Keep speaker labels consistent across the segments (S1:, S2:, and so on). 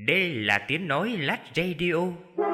S1: Đây là tiếng nói Lách Radio.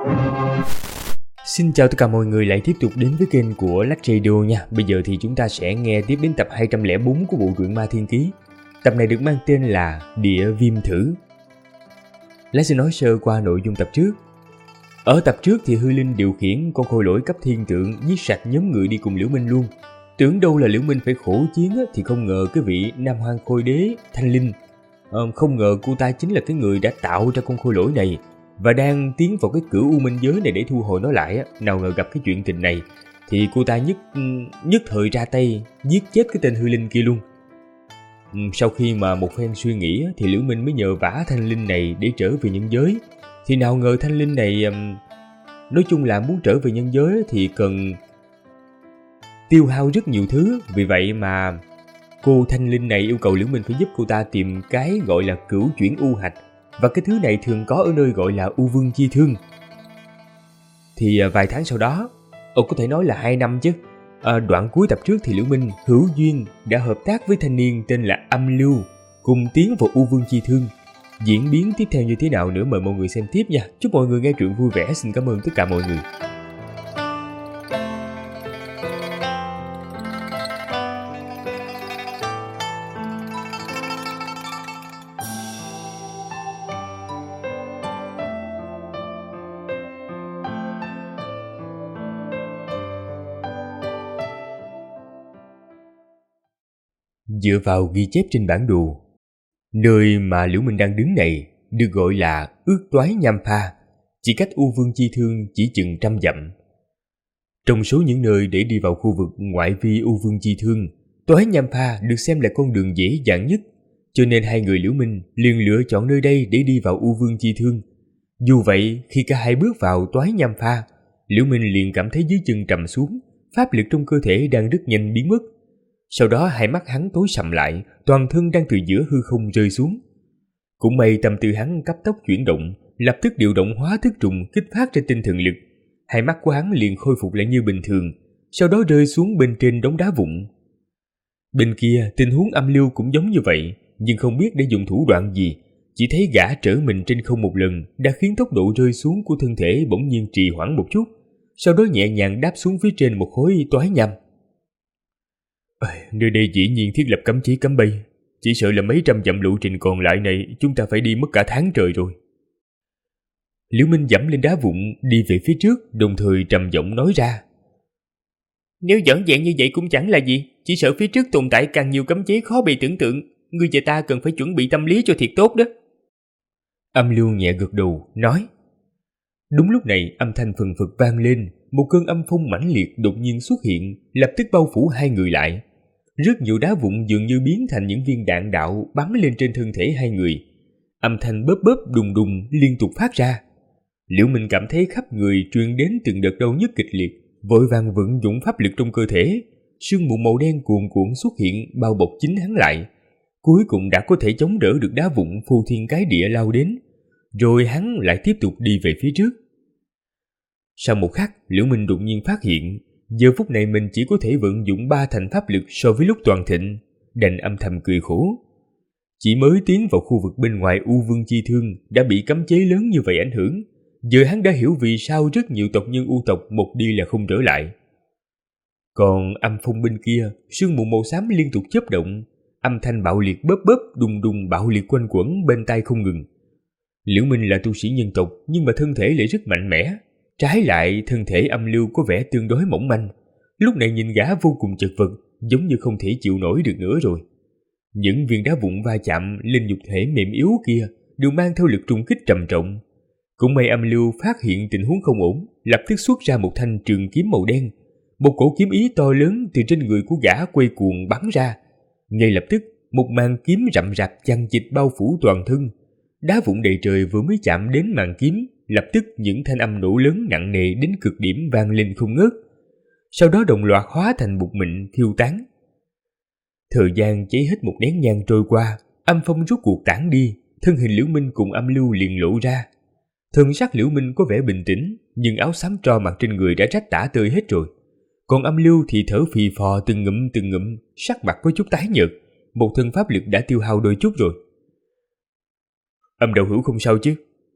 S2: Xin chào tất cả mọi người lại tiếp tục đến với kênh của Lách Radio nha. Bây giờ thì chúng ta sẽ nghe tiếp đến tập 204 của bộ truyện Ma Thiên Ký. Tập này được mang tên là Địa Viêm Thử. Lách sẽ nói sơ qua nội dung tập trước. Ở tập trước thì Hư Linh điều khiển con khôi lỗi cấp thiên tượng giết sạch nhóm người đi cùng Liễu Minh luôn. Tưởng đâu là Liễu Minh phải khổ chiến thì không ngờ cái vị Nam Hoang Khôi Đế Thanh Linh, không ngờ cô ta chính là cái người đã tạo ra con khôi lỗi này và đang tiến vào cái cửa U Minh giới này để thu hồi nó lại. Nào ngờ gặp cái chuyện tình này thì cô ta nhất thời ra tay giết chết cái tên Hư Linh kia luôn. Sau khi mà một phen suy nghĩ thì Liễu Minh mới nhờ vả Thanh Linh này để trở về nhân giới. Thì nào ngờ Thanh Linh này nói chung là muốn trở về nhân giới thì cần tiêu hao rất nhiều thứ. Vì vậy mà cô Thanh Linh này yêu cầu Liễu Minh phải giúp cô ta tìm cái gọi là cửu chuyển u hạch. Và cái thứ này thường có ở nơi gọi là U Vương Chi Thương. Thì vài tháng sau đó, có thể nói là 2 năm chứ, đoạn cuối tập trước thì Liễu Minh hữu duyên đã hợp tác với thanh niên tên là Âm Lưu, cùng tiến vào U Vương Chi Thương. Diễn biến tiếp theo như thế nào nữa mời mọi người xem tiếp nha. Chúc mọi người nghe truyện vui vẻ. Xin cảm ơn tất cả mọi người. Dựa vào ghi chép trên bản đồ, nơi mà Liễu Minh đang đứng này được gọi là Ước Toái Nham Pha, chỉ cách U Vương Chi Thương chỉ chừng 100 dặm. Trong số những nơi để đi vào khu vực ngoại vi U Vương Chi Thương, Toái Nham Pha được xem là con đường dễ dàng nhất, cho nên hai người Liễu Minh liền lựa chọn nơi đây để đi vào U Vương Chi Thương. Dù vậy, khi cả hai bước vào Toái Nham Pha, Liễu Minh liền cảm thấy dưới chân trầm xuống, pháp lực trong cơ thể đang rất nhanh biến mất. Sau đó hai mắt hắn tối sầm lại, toàn thân đang từ giữa hư không rơi xuống. Cũng may tâm tư hắn cấp tốc chuyển động, lập tức điều động hóa thức trùng kích phát ra tinh thần lực. Hai mắt của hắn liền khôi phục lại như bình thường, sau đó rơi xuống bên trên đống đá vụn. Bên kia tình huống Âm Lưu cũng giống như vậy, nhưng không biết để dùng thủ đoạn gì. Chỉ thấy gã trở mình trên không một lần đã khiến tốc độ rơi xuống của thân thể bỗng nhiên trì hoãn một chút, sau đó nhẹ nhàng đáp xuống phía trên một khối toái nham. Nơi đây dĩ nhiên thiết lập cấm chế cấm bay, chỉ sợ là mấy trăm dặm lộ trình còn lại này chúng ta phải đi mất cả tháng trời rồi. Liễu Minh dẫm lên đá vụn đi về phía trước, đồng thời trầm giọng nói ra: Nếu dõng dẹn như vậy cũng chẳng là gì, chỉ sợ phía trước tồn tại càng nhiều cấm chế khó bề tưởng tượng, ngươi và ta cần phải chuẩn bị tâm lý cho thiệt tốt đó. Âm Lưu nhẹ gật đầu nói. Đúng lúc này âm thanh phần phật vang lên, một cơn âm phong mãnh liệt đột nhiên xuất hiện, lập tức bao phủ hai người lại. Rất nhiều đá vụn dường như biến thành những viên đạn đạo bắn lên trên thân thể hai người. Âm thanh bóp bóp đùng đùng liên tục phát ra. Liễu Minh cảm thấy khắp người truyền đến từng đợt đau nhức kịch liệt, vội vàng vận dụng pháp lực trong cơ thể. Sương mù màu đen cuồn cuộn xuất hiện bao bọc chính hắn lại. Cuối cùng đã có thể chống đỡ được đá vụn phô thiên cái địa lao đến. Rồi hắn lại tiếp tục đi về phía trước. Sau một khắc, Liễu Minh đột nhiên phát hiện, giờ phút này mình chỉ có thể vận dụng 3 thành pháp lực so với lúc toàn thịnh, đành âm thầm cười khổ. Chỉ mới tiến vào khu vực bên ngoài U Vương Chi Thương đã bị cấm chế lớn như vậy ảnh hưởng, giờ hắn đã hiểu vì sao rất nhiều tộc nhân U tộc một đi là không trở lại. Còn âm phong bên kia, sương mù màu xám liên tục chớp động, âm thanh bạo liệt bóp bóp đùng đùng bạo liệt quanh quẩn bên tai không ngừng. Liễu Minh là tu sĩ nhân tộc nhưng mà thân thể lại rất mạnh mẽ. Trái lại, thân thể Âm Lưu có vẻ tương đối mỏng manh. Lúc này nhìn gã vô cùng chật vật, giống như không thể chịu nổi được nữa rồi. Những viên đá vụn va chạm lên nhục thể mềm yếu kia đều mang theo lực trùng kích trầm trọng. Cũng may Âm Lưu phát hiện tình huống không ổn, lập tức xuất ra một thanh trường kiếm màu đen. Một cổ kiếm ý to lớn từ trên người của gã quay cuồng bắn ra. Ngay lập tức, một màn kiếm rậm rạp chằng chịt bao phủ toàn thân. Đá vụn đầy trời vừa mới chạm đến màn kiếm, lập tức những thanh âm nổ lớn nặng nề đến cực điểm vang lên không ngớt. Sau đó đồng loạt hóa thành bụi mịn phiêu tán. Thời gian cháy hết một nén nhang trôi qua, âm phong rốt cuộc tản đi, thân hình Liễu Minh cùng Âm Lưu liền lộ ra. Thân sắc Liễu Minh có vẻ bình tĩnh, nhưng áo xám tro mặc trên người đã rách tả tơi hết rồi. Còn Âm Lưu thì thở phì phò từng ngụm, sắc mặt có chút tái nhợt, một thân pháp lực đã tiêu hao đôi chút rồi. Âm đạo hữu không sao chứ?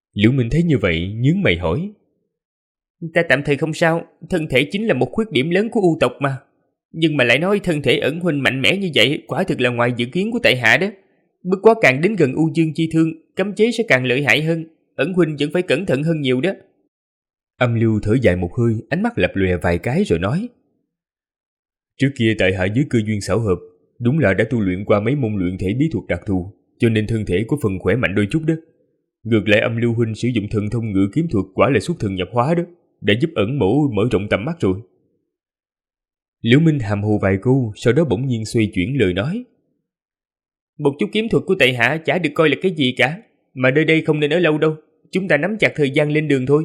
S2: Liễu Minh thấy như vậy nhướng mày hỏi.
S1: Ta tạm thời không sao, thân thể chính là một khuyết điểm lớn của U tộc mà. Nhưng mà lại nói thân thể ẩn huynh mạnh mẽ như vậy quả thực là ngoài dự kiến của tại hạ đó. Bất quá càng đến gần U Dương chi thương, cấm chế sẽ càng lợi hại hơn. Ẩn huynh vẫn phải cẩn thận hơn nhiều đó.
S2: Âm Lưu thở dài một hơi, ánh mắt lập lòe vài cái rồi nói. Trước kia tại hạ dưới cơ duyên xảo hợp, đúng là đã tu luyện qua mấy môn luyện thể bí thuật đặc thù, cho nên thân thể có phần khỏe mạnh đôi chút đó. Ngược lại Âm Lưu huynh sử dụng thần thông ngự kiếm thuật quả là xuất thần nhập hóa đó, đã giúp ẩn mẫu mở rộng tầm mắt rồi. Liễu Minh hàm hồ vài câu, sau đó bỗng nhiên xoay chuyển lời nói.
S1: Một chút kiếm thuật của tại hạ chả được coi là cái gì cả, mà nơi đây không nên ở lâu đâu, chúng ta nắm chặt thời gian lên đường thôi.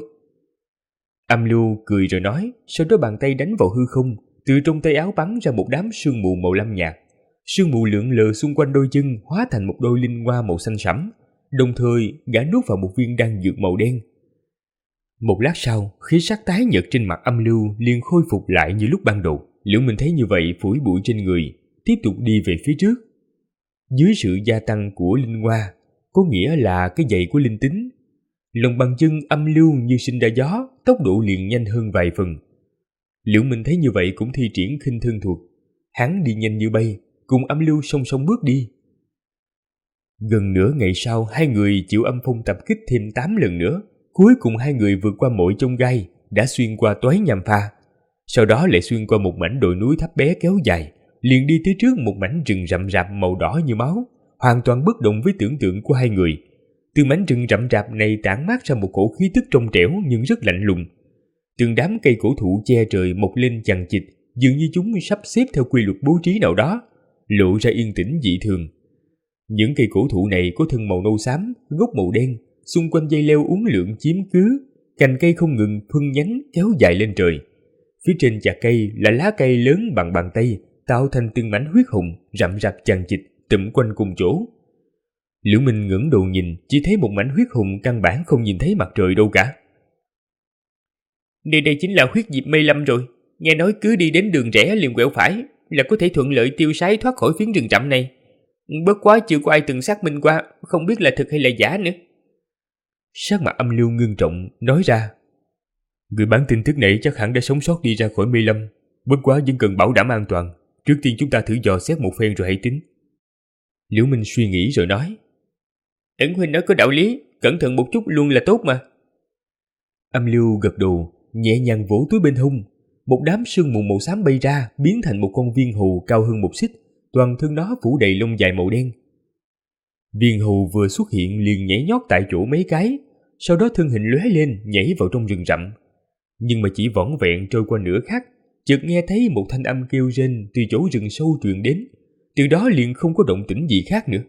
S2: Âm Lưu cười rồi nói, sau đó bàn tay đánh vào hư không, từ trong tay áo bắn ra một đám sương mù màu lam nhạt. Sương mù lượn lờ xung quanh đôi chân hóa thành một đôi linh hoa màu xanh sẫm, đồng thời gã nuốt vào một viên đan dược màu đen. Một lát sau, khí sắc tái nhợt trên mặt Âm Lưu liền khôi phục lại như lúc ban đầu. Liễu Minh thấy như vậy phủi bụi trên người, tiếp tục đi về phía trước. Dưới sự gia tăng của linh hoa, có nghĩa là cái dậy của linh tính. Lòng bàn chân Âm Lưu như sinh ra gió, tốc độ liền nhanh hơn vài phần. Liễu Minh thấy như vậy cũng thi triển khinh thân thuật. Hắn đi nhanh như bay, cùng Âm Lưu song song bước đi. Gần nửa ngày sau, hai người chịu âm phong tập kích thêm 8 lần nữa. Cuối cùng hai người vượt qua mọi chông gai, đã xuyên qua toái nham pha. Sau đó lại xuyên qua một mảnh đồi núi thấp bé kéo dài, liền đi tới trước một mảnh rừng rậm rạp màu đỏ như máu, hoàn toàn bất động với tưởng tượng của hai người. Từ mảnh rừng rậm rạp này tản mát ra một cổ khí tức trong trẻo nhưng rất lạnh lùng. Từng đám cây cổ thụ che trời mọc lên chằng chịt, dường như chúng sắp xếp theo quy luật bố trí nào đó, lộ ra yên tĩnh dị thường. Những cây cổ thụ này có thân màu nâu xám, gốc màu đen, xung quanh dây leo uốn lượn chiếm cứ, cành cây không ngừng phân nhánh kéo dài lên trời. Phía trên chạc cây là lá cây lớn bằng bàn tay, tạo thành từng mảnh huyết hồng rậm rạp chằng chịt tụm quanh cùng chỗ. Liễu Minh ngẩng đầu nhìn, chỉ thấy một mảnh huyết hồng căn bản không nhìn thấy mặt trời đâu cả.
S1: Đây chính là huyết diệp mây lâm rồi, nghe nói cứ đi đến đường rẽ liền quẹo phải là có thể thuận lợi tiêu sái thoát khỏi phiến rừng rậm này. Bất quá chưa có ai từng xác minh qua, không biết là thực hay là giả nữa.
S2: Sắc mặt Âm Lưu ngưng trọng nói ra. Người bán tin tức này chắc hẳn đã sống sót đi ra khỏi mây lâm, bất quá vẫn cần bảo đảm an toàn. Trước tiên chúng ta thử dò xét một phen rồi hãy tính. Liễu Minh suy nghĩ rồi nói.
S1: Ẩn huynh nói có đạo lý, cẩn thận một chút luôn là tốt mà.
S2: Âm Lưu gật đầu, nhẹ nhàng vỗ túi bên hông. Một đám sương mù màu xám bay ra, biến thành một con viên hầu cao hơn một xích, toàn thân nó phủ đầy lông dài màu đen. Viên hầu vừa xuất hiện liền nhảy nhót tại chỗ mấy cái, sau đó thân hình lóe lên nhảy vào trong rừng rậm. Nhưng mà chỉ vỏn vẹn trôi qua nửa khắc, chợt nghe thấy một thanh âm kêu rên từ chỗ rừng sâu truyền đến, từ đó liền không có động tĩnh gì khác nữa.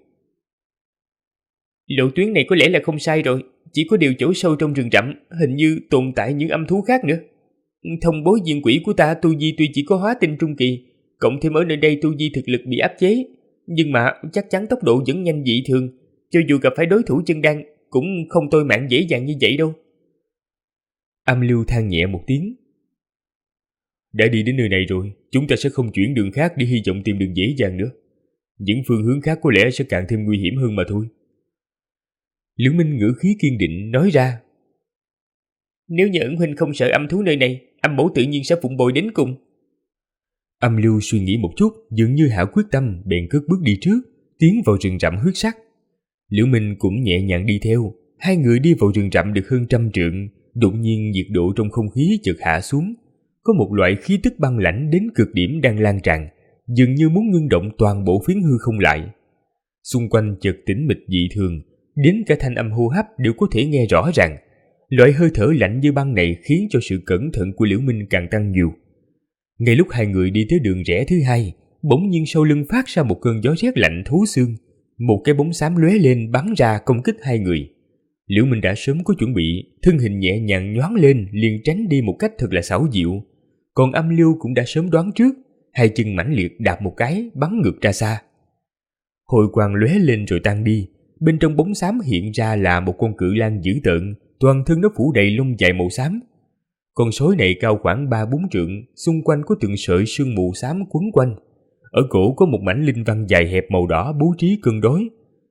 S1: Lộ tuyến này có lẽ là không sai rồi, chỉ có điều chỗ sâu trong rừng rậm hình như tồn tại những âm thú khác nữa. Thông bối viên quỷ của ta tu vi tuy chỉ có hóa tinh trung kỳ, cộng thêm ở nơi đây tu vi thực lực bị áp chế, nhưng mà chắc chắn tốc độ vẫn nhanh dị thường, cho dù gặp phải đối thủ chân đan cũng không tôi mạng dễ dàng như vậy đâu.
S2: Âm Lưu than nhẹ một tiếng. Đã đi đến nơi này rồi, chúng ta sẽ không chuyển đường khác để hy vọng tìm đường dễ dàng nữa. Những phương hướng khác có lẽ sẽ càng thêm nguy hiểm hơn mà thôi. Liễu Minh ngữ khí kiên định nói ra.
S1: Nếu như Ẩn huynh không sợ âm thú nơi này, âm mẫu tự nhiên sẽ phụng bồi đến cùng.
S2: Âm Lưu suy nghĩ một chút, dường như hạ quyết tâm, bèn cất bước đi trước, tiến vào rừng rậm huyết sắc. Liễu Minh cũng nhẹ nhàng đi theo. Hai người đi vào rừng rậm được hơn 100 trượng, đột nhiên nhiệt độ trong không khí chợt hạ xuống. Có một loại khí tức băng lãnh đến cực điểm đang lan tràn, dường như muốn ngưng động toàn bộ phiến hư không lại. Xung quanh chợt tĩnh mịch dị thường, đến cả thanh âm hô hấp đều có thể nghe rõ ràng. Loại hơi thở lạnh như băng này khiến cho sự cẩn thận của Liễu Minh càng tăng nhiều. Ngay lúc hai người đi tới đường rẽ thứ hai, bỗng nhiên sau lưng phát ra một cơn gió rét lạnh thấu xương. Một cái bóng xám lóe lên bắn ra công kích hai người. Liễu Minh đã sớm có chuẩn bị, thân hình nhẹ nhàng nhoáng lên liền tránh đi một cách thật là xảo diệu. Còn Âm Lưu cũng đã sớm đoán trước, hai chân mãnh liệt đạp một cái bắn ngược ra xa. Hồi quang lóe lên rồi tan đi, bên trong bóng xám hiện ra là một con cự lang dữ tợn, toàn thân nó phủ đầy lông dài màu xám. Con sói này cao khoảng 3-4 trượng, xung quanh có từng sợi sương mù xám quấn quanh. Ở cổ có một mảnh linh văn dài hẹp màu đỏ bố trí cân đối.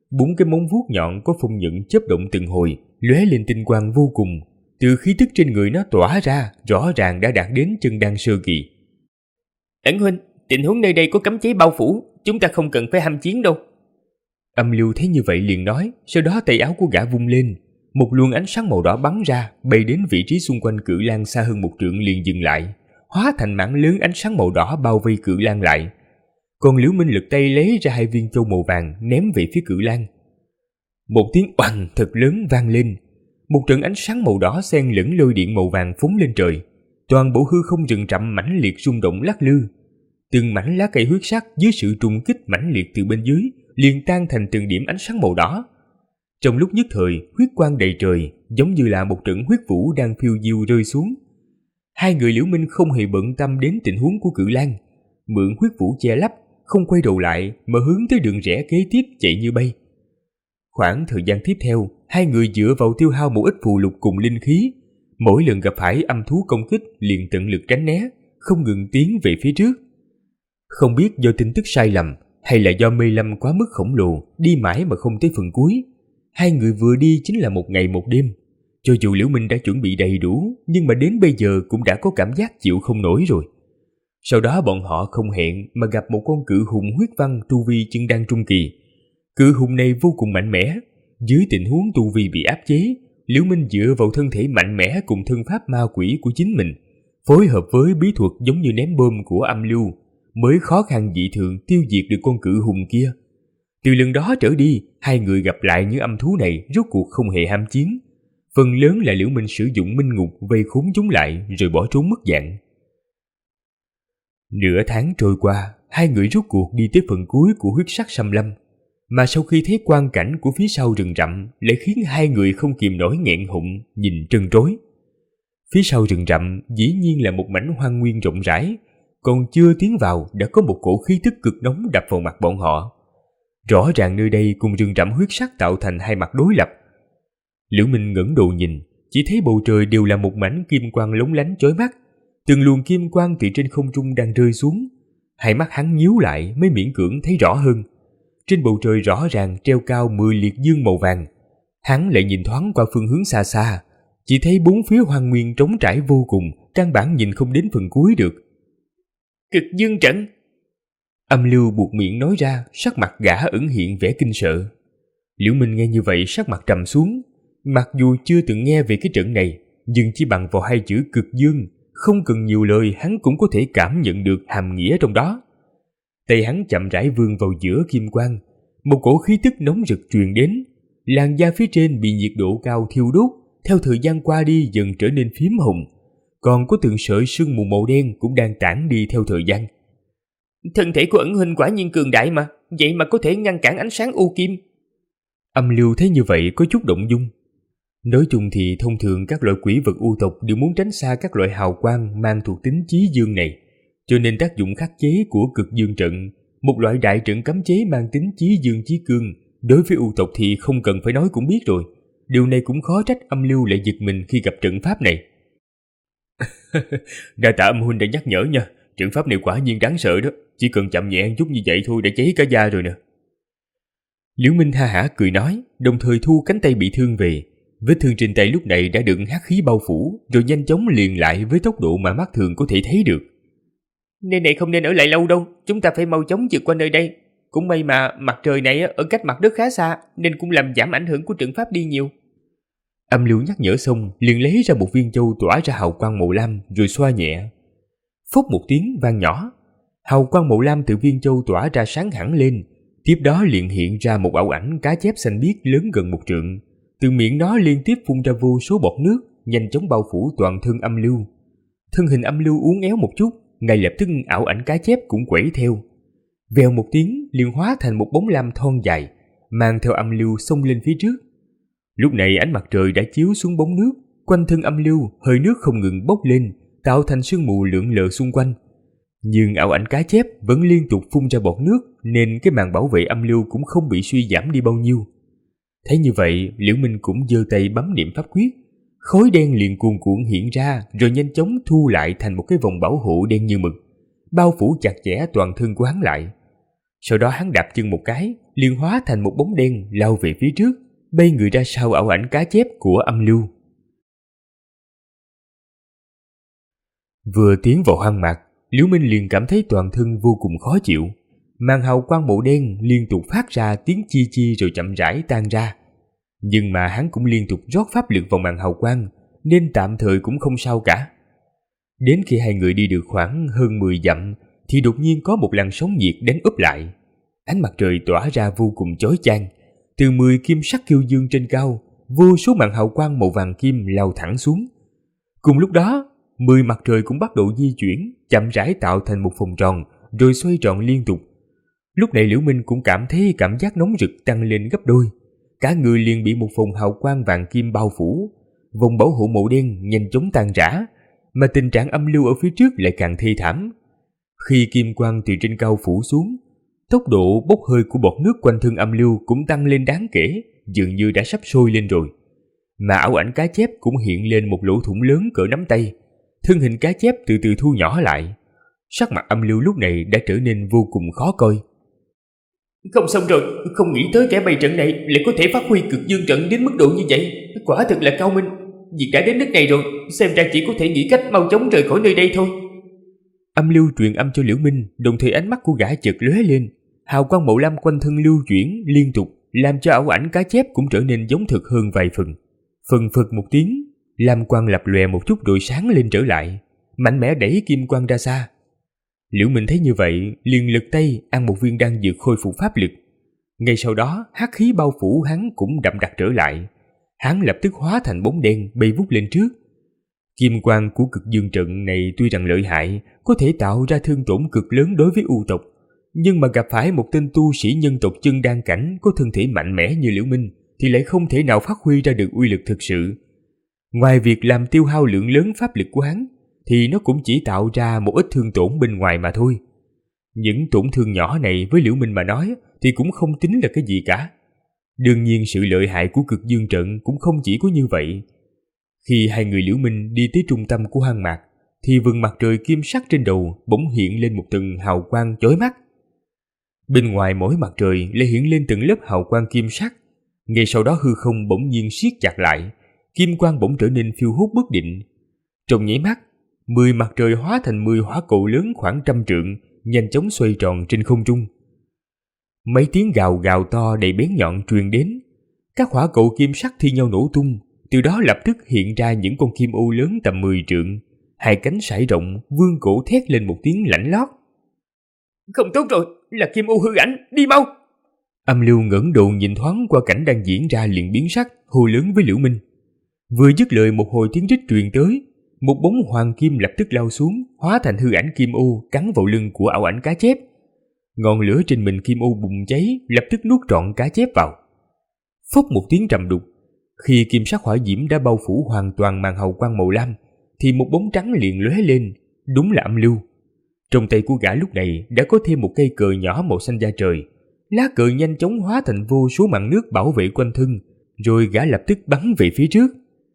S2: 4 cái móng vuốt nhọn có phong nhận chớp động từng hồi, lóe lên tinh quang vô cùng. Từ khí tức trên người nó tỏa ra, rõ ràng đã đạt đến chân đan sơ kỳ.
S1: Ẩn huynh, tình huống nơi đây có cấm chế bao phủ, chúng ta không cần phải hăm chiến đâu.
S2: Âm Lưu thấy như vậy liền nói, sau đó tay áo của gã vung lên, một luồng ánh sáng màu đỏ bắn ra, bay đến vị trí xung quanh cự lang xa hơn 1 trượng liền dừng lại, hóa thành mảng lớn ánh sáng màu đỏ bao vây cự lang lại. Còn Liễu Minh lực tay lấy ra 2 viên châu màu vàng ném về phía cự lang. Một tiếng oằn thật lớn vang lên, một trận ánh sáng màu đỏ xen lẫn lôi điện màu vàng phóng lên trời, toàn bộ hư không rừng rậm mãnh liệt rung động lắc lư. Từng mảnh lá cây huyết sắc dưới sự trùng kích mãnh liệt từ bên dưới liền tan thành từng điểm ánh sáng màu đỏ. Trong lúc nhất thời, huyết quang đầy trời, giống như là một trận huyết vũ đang phiêu diêu rơi xuống. 2 người Liễu Minh không hề bận tâm đến tình huống của cự lang, mượn huyết vũ che lấp, không quay đầu lại mà hướng tới đường rẽ kế tiếp chạy như bay. Khoảng thời gian tiếp theo, 2 người dựa vào tiêu hao một ít phù lục cùng linh khí, mỗi lần gặp phải âm thú công kích liền tận lực tránh né, không ngừng tiến về phía trước. Không biết do tin tức sai lầm hay là do mê lâm quá mức khổng lồ, đi mãi mà không tới phần cuối, 2 người vừa đi chính là 1 ngày 1 đêm. Cho dù Liễu Minh đã chuẩn bị đầy đủ, nhưng mà đến bây giờ cũng đã có cảm giác chịu không nổi rồi. Sau đó bọn họ không hẹn mà gặp một con cự hùng huyết văn tu vi chân đan trung kỳ. Cự hùng này vô cùng mạnh mẽ. Dưới tình huống tu vi bị áp chế, Liễu Minh dựa vào thân thể mạnh mẽ cùng thân pháp ma quỷ của chính mình, phối hợp với bí thuật giống như ném bom của Âm Lưu, mới khó khăn dị thường tiêu diệt được con cự hùng kia. Từ lần đó trở đi, 2 người gặp lại những âm thú này rốt cuộc không hề ham chiến. Phần lớn là Liễu Minh sử dụng minh ngục vây khốn chúng lại rồi bỏ trốn mất dạng. Nửa tháng trôi qua, 2 người rốt cuộc đi tới phần cuối của huyết sắc xâm lâm. Mà sau khi thấy quang cảnh của phía sau rừng rậm lại khiến 2 người không kìm nổi nghẹn họng, nhìn trân trối. Phía sau rừng rậm dĩ nhiên là một mảnh hoang nguyên rộng rãi, còn chưa tiến vào đã có một cổ khí tức cực nóng đập vào mặt bọn họ. Rõ ràng nơi đây cùng rừng rậm huyết sắc tạo thành 2 mặt đối lập. Liễu Minh ngẩng đầu nhìn, chỉ thấy bầu trời đều là một mảnh kim quang lóng lánh chói mắt, từng luồng kim quang từ trên không trung đang rơi xuống. 2 mắt hắn nhíu lại mới miễn cưỡng thấy rõ hơn. Trên bầu trời rõ ràng treo cao 10 liệt dương màu vàng. Hắn lại nhìn thoáng qua phương hướng xa xa, chỉ thấy 4 phía hoang nguyên trống trải vô cùng, căn bản nhìn không đến phần cuối được.
S1: Cực dương trận.
S2: Âm Lưu buột miệng nói ra, sắc mặt gã ẩn hiện vẻ kinh sợ. Liễu Minh nghe như vậy sắc mặt trầm xuống. Mặc dù chưa từng nghe về cái trận này, nhưng chỉ bằng vào 2 chữ cực dương, không cần nhiều lời hắn cũng có thể cảm nhận được hàm nghĩa trong đó. Tay hắn chậm rãi vươn vào giữa kim quang, một cổ khí tức nóng rực truyền đến. Làn da phía trên bị nhiệt độ cao thiêu đốt, theo thời gian qua đi dần trở nên phím hồng, còn có từng sợi sương mù màu đen cũng đang tản đi theo thời gian.
S1: Thân thể của Ẩn huynh quả nhiên cường đại mà, vậy mà có thể ngăn cản ánh sáng u kim.
S2: Âm Lưu thấy như vậy có chút động dung. Nói chung thì thông thường các loại quỷ vật u tộc đều muốn tránh xa các loại hào quang mang thuộc tính chí dương này, cho nên tác dụng khắc chế của cực dương trận, một loại đại trận cấm chế mang tính chí dương chí cương, đối với u tộc thì không cần phải nói cũng biết rồi. Điều này cũng khó trách Âm Lưu lại giật mình khi gặp trận pháp này. Đa tạ Âm huynh đã nhắc nhở nha, trận pháp này quả nhiên đáng sợ đó, chỉ cần chậm nhẹ chút như vậy thôi đã cháy cả da rồi nè. Liễu Minh ha hả cười nói, đồng thời thu cánh tay bị thương về. Vết thương trên tay lúc này đã được hắc khí bao phủ, rồi nhanh chóng liền lại với tốc độ mà mắt thường có thể thấy được.
S1: Nơi này không nên ở lại lâu đâu, chúng ta phải mau chóng vượt qua nơi đây. Cũng may mà mặt trời này ở cách mặt đất khá xa, nên cũng làm giảm ảnh hưởng của trận pháp đi nhiều.
S2: Âm Lưu nhắc nhở xong, liền lấy ra một viên châu tỏa ra hào quang màu lam rồi xoa nhẹ. Phốc một tiếng vang nhỏ, hào quang màu lam từ viên châu tỏa ra sáng hẳn lên, tiếp đó liền hiện ra một ảo ảnh cá chép xanh biếc lớn gần 1 trượng. Từ miệng nó liên tiếp phun ra vô số bọt nước, nhanh chóng bao phủ toàn thân Âm Lưu. Thân hình Âm Lưu uốn éo một chút, ngay lập tức ảo ảnh cá chép cũng quẩy theo. Vèo một tiếng liền hóa thành một bóng lam thon dài, mang theo Âm Lưu xông lên phía trước. Lúc này ánh mặt trời đã chiếu xuống bóng nước, quanh thân Âm Lưu hơi nước không ngừng bốc lên, tạo thành sương mù lượn lờ xung quanh. Nhưng ảo ảnh cá chép vẫn liên tục phun ra bọt nước, nên cái màn bảo vệ Âm Lưu cũng không bị suy giảm đi bao nhiêu. Thấy như vậy, Liễu Minh cũng giơ tay bấm niệm pháp quyết, khói đen liền cuồn cuộn hiện ra, rồi nhanh chóng thu lại thành một cái vòng bảo hộ đen như mực, bao phủ chặt chẽ toàn thân của hắn lại. Sau đó hắn đạp chân một cái, liền hóa thành một bóng đen lao về phía trước, bay người ra sau ảo ảnh cá chép của âm lưu. Vừa tiến vào hoang mạc, Liễu Minh liền cảm thấy toàn thân vô cùng khó chịu. Màn hào quang màu đen liên tục phát ra tiếng chi chi rồi chậm rãi tan ra. Nhưng mà hắn cũng liên tục rót pháp lực vào màn hào quang, nên tạm thời cũng không sao cả. Đến khi hai người đi được khoảng hơn 10 dặm, thì đột nhiên có một làn sóng nhiệt đánh úp lại. Ánh mặt trời tỏa ra vô cùng chói chang. Từ 10 kim sắc kiêu dương trên cao, vô số màn hào quang màu vàng kim lao thẳng xuống. Cùng lúc đó, 10 mặt trời cũng bắt đầu di chuyển, chậm rãi tạo thành một vòng tròn, rồi xoay tròn liên tục. Lúc này Liễu Minh cũng cảm thấy cảm giác nóng rực tăng lên gấp đôi. Cả người liền bị một vòng hào quang vàng kim bao phủ. Vòng bảo hộ màu đen nhanh chóng tan rã, mà tình trạng âm lưu ở phía trước lại càng thê thảm. Khi kim quang từ trên cao phủ xuống, tốc độ bốc hơi của bọt nước quanh thân âm lưu cũng tăng lên đáng kể, dường như đã sắp sôi lên rồi. Mà ảo ảnh cá chép cũng hiện lên một lỗ thủng lớn cỡ nắm tay. Thân hình cá chép từ từ thu nhỏ lại. Sắc mặt âm lưu lúc này đã trở nên vô cùng khó coi.
S1: Không xong rồi, không nghĩ tới kẻ bày trận này lại có thể phát huy cực dương trận đến mức độ như vậy. Quả thực là cao minh. Việc đã đến nước này rồi, xem ra chỉ có thể nghĩ cách mau chóng rời khỏi nơi đây thôi.
S2: Âm lưu truyền âm cho Liễu Minh, đồng thời ánh mắt của gã chợt lóe lên. Hào quang màu lam quanh thân lưu chuyển liên tục, làm cho ảo ảnh cá chép cũng trở nên giống thực hơn vài phần. Phần phật một tiếng, lam quang lập lòe một chút rồi sáng lên trở lại, mạnh mẽ đẩy kim quang ra xa. Liễu Minh thấy như vậy, liền lật tay ăn một viên đan dược khôi phục pháp lực. Ngay sau đó, hắc khí bao phủ hắn cũng đậm đặc trở lại. Hắn lập tức hóa thành bóng đen bay vút lên trước. Kim quang của cực dương trận này tuy rằng lợi hại, có thể tạo ra thương tổn cực lớn đối với U tộc, nhưng mà gặp phải một tên tu sĩ nhân tộc chân đan cảnh có thân thể mạnh mẽ như Liễu Minh thì lại không thể nào phát huy ra được uy lực thực sự. Ngoài việc làm tiêu hao lượng lớn pháp lực của hắn, thì nó cũng chỉ tạo ra một ít thương tổn bên ngoài mà thôi. Những tổn thương nhỏ này với Liễu Minh mà nói thì cũng không tính là cái gì cả. Đương nhiên sự lợi hại của cực dương trận cũng không chỉ có như vậy. Khi hai người Liễu Minh đi tới trung tâm của hoang mạc, thì vầng mặt trời kim sắc trên đầu bỗng hiện lên một tầng hào quang chói mắt. Bên ngoài mỗi mặt trời lại hiện lên từng lớp hào quang kim sắc. Ngay sau đó hư không bỗng nhiên siết chặt lại, kim quang bỗng trở nên phiêu hốt bất định. Trong nháy mắt, 10 mặt trời hóa thành 10 hỏa cầu lớn khoảng 100 trượng, nhanh chóng xoay tròn trên không trung. Mấy tiếng gào gào to đầy bén nhọn truyền đến. Các hỏa cầu kim sắc thi nhau nổ tung, từ đó lập tức hiện ra những con kim ô lớn tầm 10 trượng, hai cánh sải rộng, vươn cổ thét lên một tiếng lạnh lót.
S1: Không tốt rồi, là kim ô hư ảnh, đi mau!
S2: Âm lưu ngẩng đầu nhìn thoáng qua cảnh đang diễn ra liền biến sắc, hô lớn với Liễu Minh. Vừa dứt lời một hồi tiếng rít truyền tới, một bóng hoàng kim lập tức lao xuống, hóa thành hư ảnh kim ô cắn vào lưng của ảo ảnh cá chép. Ngọn lửa trên mình kim ô bùng cháy, lập tức nuốt trọn cá chép vào. Phốc một tiếng trầm đục, khi kim sắc hỏa diễm đã bao phủ hoàn toàn màn hào quang màu lam, thì một bóng trắng liền lóe lên, đúng là âm lưu. Trong tay của gã lúc này đã có thêm một cây cờ nhỏ màu xanh da trời. Lá cờ nhanh chóng hóa thành vô số màn nước bảo vệ quanh thân, rồi gã lập tức bắn về phía trước.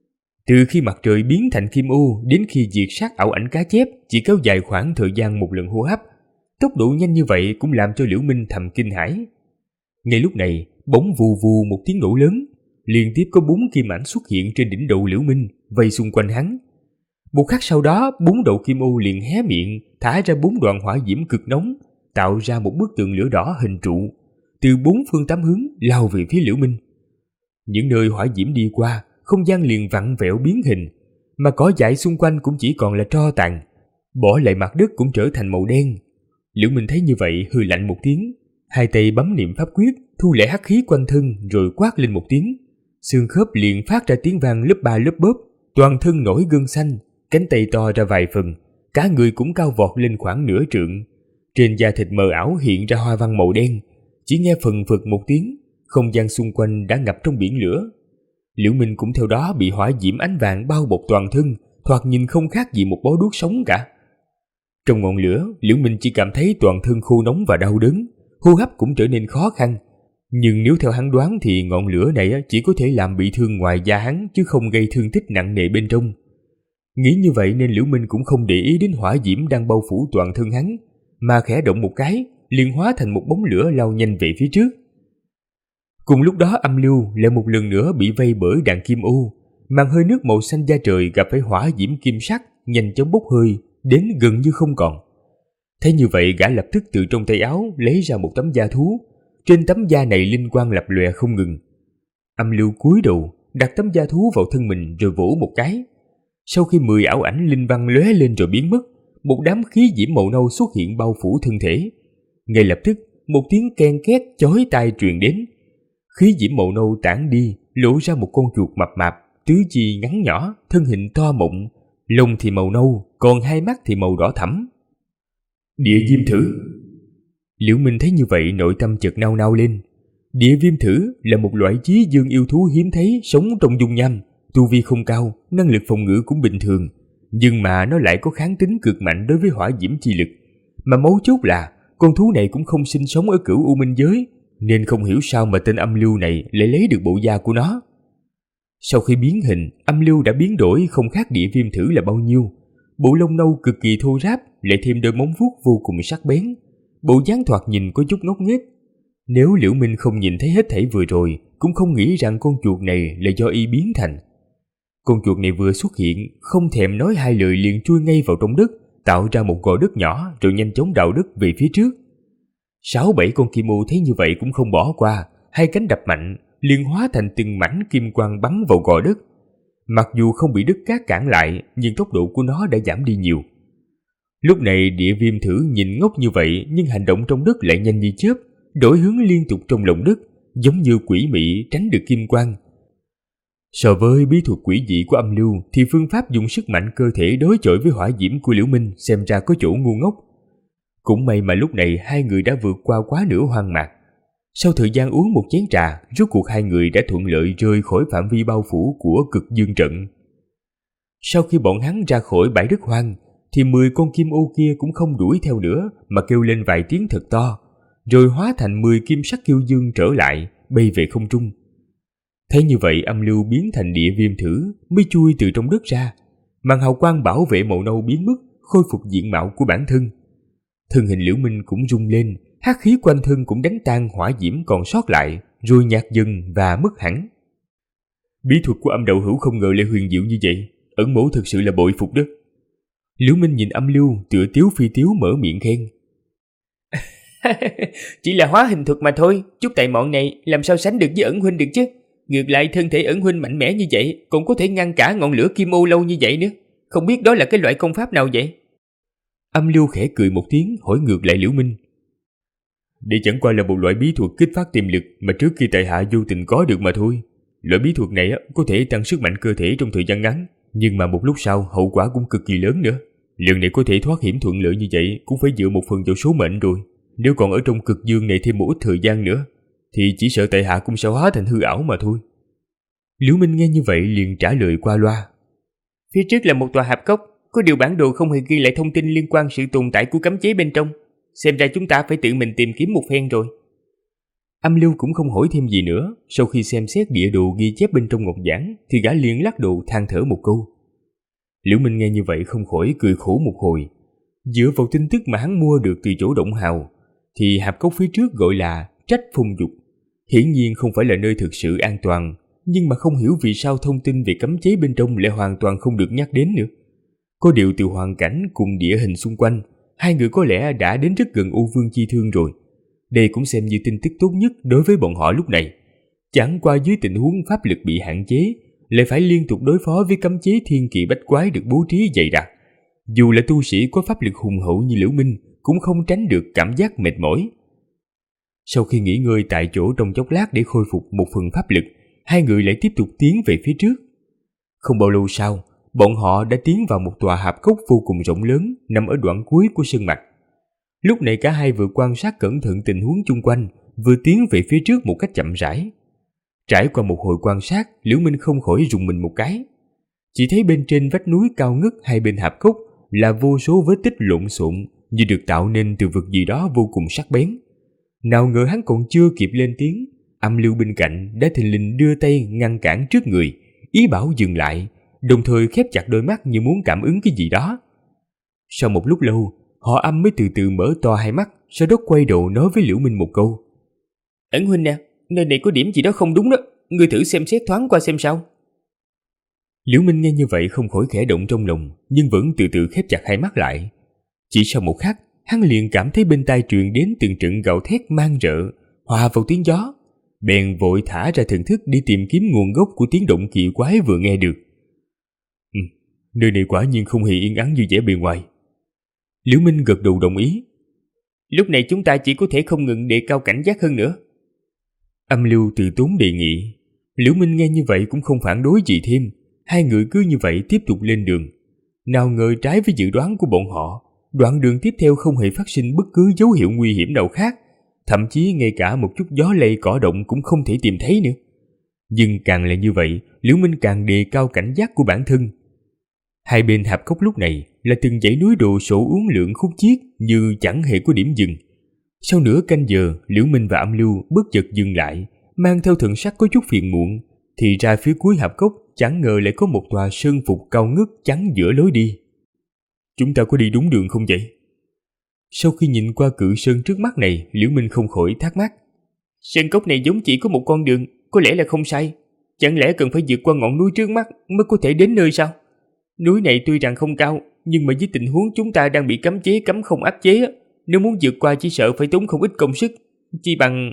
S2: Từ khi mặt trời biến thành kim ô đến khi diệt sát ảo ảnh cá chép chỉ kéo dài khoảng thời gian một lần hô hấp. Tốc độ nhanh như vậy cũng làm cho Liễu Minh thầm kinh hãi. Ngay lúc này, bỗng vù vù một tiếng nổ lớn, liên tiếp có 4 kim ảnh xuất hiện trên đỉnh đầu Liễu Minh, vây xung quanh hắn. Một khắc sau đó, 4 đầu kim ô liền hé miệng, thả ra 4 đoạn hỏa diễm cực nóng, tạo ra một bức tường lửa đỏ hình trụ, từ 4 phương 8 hướng lao về phía Liễu Minh. Những nơi hỏa diễm đi qua, không gian liền vặn vẹo biến hình, mà cỏ dại xung quanh cũng chỉ còn là tro tàn, bỏ lại mặt đất cũng trở thành màu đen. Liễu Minh thấy như vậy hừ lạnh một tiếng, hai tay bấm niệm pháp quyết, thu lại hắc khí quanh thân rồi quát lên một tiếng. Xương khớp liền phát ra tiếng vang lớp ba lớp bóp, toàn thân nổi gân xanh, cánh tay to ra vài phần, cả người cũng cao vọt lên khoảng nửa trượng. Trên da thịt mờ ảo hiện ra hoa văn màu đen, chỉ nghe phừng phực một tiếng, không gian xung quanh đã ngập trong biển lửa. Liễu Minh cũng theo đó bị hỏa diễm ánh vàng bao bọc toàn thân, thoạt nhìn không khác gì một bó đuốc sống cả. Trong ngọn lửa, Liễu Minh chỉ cảm thấy toàn thân khô nóng và đau đớn, hô hấp cũng trở nên khó khăn. Nhưng nếu theo hắn đoán thì ngọn lửa này chỉ có thể làm bị thương ngoài da hắn chứ không gây thương tích nặng nề bên trong. Nghĩ như vậy nên Liễu Minh cũng không để ý đến hỏa diễm đang bao phủ toàn thân hắn, mà khẽ động một cái, liền hóa thành một bóng lửa lao nhanh về phía trước. Cùng lúc đó âm lưu lại một lần nữa bị vây bởi đàn kim ô, màn hơi nước màu xanh da trời gặp phải hỏa diễm kim sắc nhanh chóng bốc hơi đến gần như không còn. Thấy như vậy, gã lập tức từ trong tay áo lấy ra một tấm da thú. Trên tấm da này linh quang lập lòe không ngừng. Âm lưu cúi đầu đặt tấm da thú vào thân mình rồi vỗ một cái. Sau khi 10 ảo ảnh linh văn lóe lên rồi biến mất, một đám khí diễm màu nâu xuất hiện bao phủ thân thể. Ngay lập tức, một tiếng ken két chói tai truyền đến. Khí diễm màu nâu tản đi, lộ ra một con chuột mập mạp, tứ chi ngắn nhỏ, thân hình to mọng, lông thì màu nâu, còn hai mắt thì màu đỏ thẫm. Địa viêm thử. Liễu Minh thấy như vậy, nội tâm chợt nao nao lên. Địa viêm thử là một loại chí dương yêu thú hiếm thấy sống trong dung nham, tu vi không cao, năng lực phòng ngự cũng bình thường, nhưng mà nó lại có kháng tính cực mạnh đối với hỏa diễm chi lực. Mà mấu chốt là con thú này cũng không sinh sống ở Cửu U Minh giới, nên không hiểu sao mà tên âm lưu này lại lấy được bộ da của nó. Sau khi biến hình, âm lưu đã biến đổi không khác địa viêm thử là bao nhiêu. Bộ lông nâu cực kỳ thô ráp, lại thêm đôi móng vuốt vô cùng sắc bén. Bộ dáng thoạt nhìn có chút ngốc nghếch. Nếu Liễu Minh không nhìn thấy hết thảy vừa rồi, cũng không nghĩ rằng con chuột này là do y biến thành. Con chuột này vừa xuất hiện, không thèm nói hai lời liền chui ngay vào trong đất, tạo ra một gò đất nhỏ rồi nhanh chóng đào đất về phía trước. 6-7 con kim ô thấy như vậy cũng không bỏ qua, hai cánh đập mạnh, liền hóa thành từng mảnh kim quang bắn vào gò đất. Mặc dù không bị đất cát cản lại, nhưng tốc độ của nó đã giảm đi nhiều. Lúc này địa viêm thử nhìn ngốc như vậy, nhưng hành động trong đất lại nhanh như chớp, đổi hướng liên tục trong lòng đất, giống như quỷ mị tránh được kim quang. So với bí thuật quỷ dị của âm lưu, thì phương pháp dùng sức mạnh cơ thể đối chọi với hỏa diễm của Liễu Minh xem ra có chỗ ngu ngốc. Cũng may mà lúc này hai người đã vượt qua quá nửa hoang mạc. Sau thời gian uống một chén trà, rốt cuộc hai người đã thuận lợi rời khỏi phạm vi bao phủ của cực dương trận. Sau khi bọn hắn ra khỏi bãi đất hoang, thì 10 con kim ô kia cũng không đuổi theo nữa mà kêu lên vài tiếng thật to, rồi hóa thành 10 kim sắc kiêu dương trở lại, bay về không trung. Thấy như vậy, âm lưu biến thành địa viêm thử mới chui từ trong đất ra. Màn hào quang bảo vệ màu nâu biến mất, khôi phục diện mạo của bản thân. Thân hình Liễu Minh cũng rung lên, hắc khí quanh thân cũng đánh tan hỏa diễm còn sót lại, rồi nhạt dần và mất hẳn. Bí thuật của âm đạo hữu không ngờ lại huyền diệu như vậy, ẩn mổ thực sự là bội phục đó. Liễu Minh nhìn âm lưu tựa tiếu phi tiếu mở miệng khen.
S1: Chỉ là hóa hình thuật mà thôi, chút tài mọn này làm sao sánh được với ẩn huynh được chứ. Ngược lại thân thể ẩn huynh mạnh mẽ như vậy, còn có thể ngăn cả ngọn lửa kim ô lâu như vậy nữa. Không biết đó là cái loại công pháp nào vậy?
S2: Âm lưu khẽ cười một tiếng hỏi ngược lại Liễu Minh. Đây chẳng qua là một loại bí thuật kích phát tiềm lực mà trước khi tại hạ vô tình có được mà thôi. Loại bí thuật này có thể tăng sức mạnh cơ thể trong thời gian ngắn, nhưng mà một lúc sau hậu quả cũng cực kỳ lớn nữa. Lần này có thể thoát hiểm thuận lợi như vậy cũng phải dựa một phần vào số mệnh rồi. Nếu còn ở trong cực dương này thêm một ít thời gian nữa, thì chỉ sợ tại hạ cũng sẽ hóa thành hư ảo mà thôi. Liễu Minh nghe như vậy liền trả lời qua loa.
S1: Phía trước là một tòa hạp cốc, có điều bản đồ không hề ghi lại thông tin liên quan sự tồn tại của cấm chế bên trong. Xem ra chúng ta phải tự mình tìm kiếm một phen rồi.
S2: Âm lưu cũng không hỏi thêm gì nữa. Sau khi xem xét địa đồ ghi chép bên trong ngọc giản, thì gã liền lắc đầu than thở một câu. Liễu Minh nghe như vậy không khỏi cười khổ một hồi. Dựa vào tin tức mà hắn mua được từ chỗ Động Hào, thì hạp cốc phía trước gọi là Trách Phong Dục. Hiển nhiên không phải là nơi thực sự an toàn, nhưng mà không hiểu vì sao thông tin về cấm chế bên trong lại hoàn toàn không được nhắc đến nữa. Có điều từ hoàn cảnh cùng địa hình xung quanh, hai người có lẽ đã đến rất gần U Vương Chi Thương rồi. Đây cũng xem như tin tức tốt nhất đối với bọn họ lúc này. Chẳng qua dưới tình huống pháp lực bị hạn chế, lại phải liên tục đối phó với cấm chế thiên kỳ bách quái được bố trí dày đặc. Dù là tu sĩ có pháp lực hùng hậu như Liễu Minh, cũng không tránh được cảm giác mệt mỏi. Sau khi nghỉ ngơi tại chỗ trong chốc lát để khôi phục một phần pháp lực, hai người lại tiếp tục tiến về phía trước. Không bao lâu sau, bọn họ đã tiến vào một tòa hạp cốc vô cùng rộng lớn nằm ở đoạn cuối của sơn mạch. Lúc này cả hai vừa quan sát cẩn thận tình huống chung quanh, vừa tiến về phía trước một cách chậm rãi. Trải qua một hồi quan sát, Liễu Minh không khỏi rùng mình một cái. Chỉ thấy bên trên vách núi cao ngất hai bên hạp cốc là vô số vết tích lộn xộn như được tạo nên từ vật gì đó vô cùng sắc bén. Nào ngờ hắn còn chưa kịp lên tiếng, âm lưu bên cạnh đã thình lình đưa tay ngăn cản trước người, ý bảo dừng lại, đồng thời khép chặt đôi mắt như muốn cảm ứng cái gì đó. Sau một lúc lâu, họ Âm mới từ từ mở to hai mắt, sau đó quay đầu nói với Liễu Minh một câu.
S1: Ẩn huynh nè, Nơi này có điểm gì đó không đúng đó, ngươi thử xem xét thoáng qua xem sao.
S2: Liễu Minh nghe như vậy không khỏi khẽ động trong lòng, nhưng vẫn từ từ khép chặt hai mắt lại. Chỉ sau một khắc, hắn liền cảm thấy bên tai truyền đến từng trận gào thét mang rợ, hòa vào tiếng gió. Bèn vội thả ra thần thức đi tìm kiếm nguồn gốc của tiếng động kỳ quái vừa nghe được. Nơi này quả nhiên không hề yên ắng như vẻ bề ngoài. Liễu Minh gật đầu đồng ý.
S1: Lúc này chúng ta chỉ có thể không ngừng đề cao cảnh giác hơn nữa.
S2: Âm Lưu từ tốn đề nghị. Liễu Minh nghe như vậy cũng không phản đối gì thêm. Hai người cứ như vậy tiếp tục lên đường. Nào ngờ trái với dự đoán của bọn họ, đoạn đường tiếp theo không hề phát sinh bất cứ dấu hiệu nguy hiểm nào khác, thậm chí ngay cả một chút gió lay cỏ động cũng không thể tìm thấy nữa. Nhưng càng là như vậy, Liễu Minh càng đề cao cảnh giác của bản thân. Hai bên hạp cốc lúc này là từng dãy núi đồ sộ uốn lượn khúc chiết như chẳng hề có điểm dừng. Sau nửa canh giờ, Liễu Minh và Âm Lưu bất chợt dừng lại, mang theo thần sắc có chút phiền muộn, thì ra phía cuối hạp cốc chẳng ngờ lại có một tòa sơn phục cao ngất chắn giữa lối đi. Chúng ta có đi đúng đường không vậy? Sau khi nhìn qua cự sơn trước mắt này, Liễu Minh không khỏi thắc mắc.
S1: Sơn cốc này giống chỉ có một con đường, có lẽ là không sai. Chẳng lẽ cần phải vượt qua ngọn núi trước mắt mới có thể đến nơi sao? Núi này tuy rằng không cao, nhưng mà với tình huống chúng ta đang bị cấm chế cấm không áp chế, nếu muốn vượt qua chỉ sợ phải tốn không ít công sức. Chỉ bằng...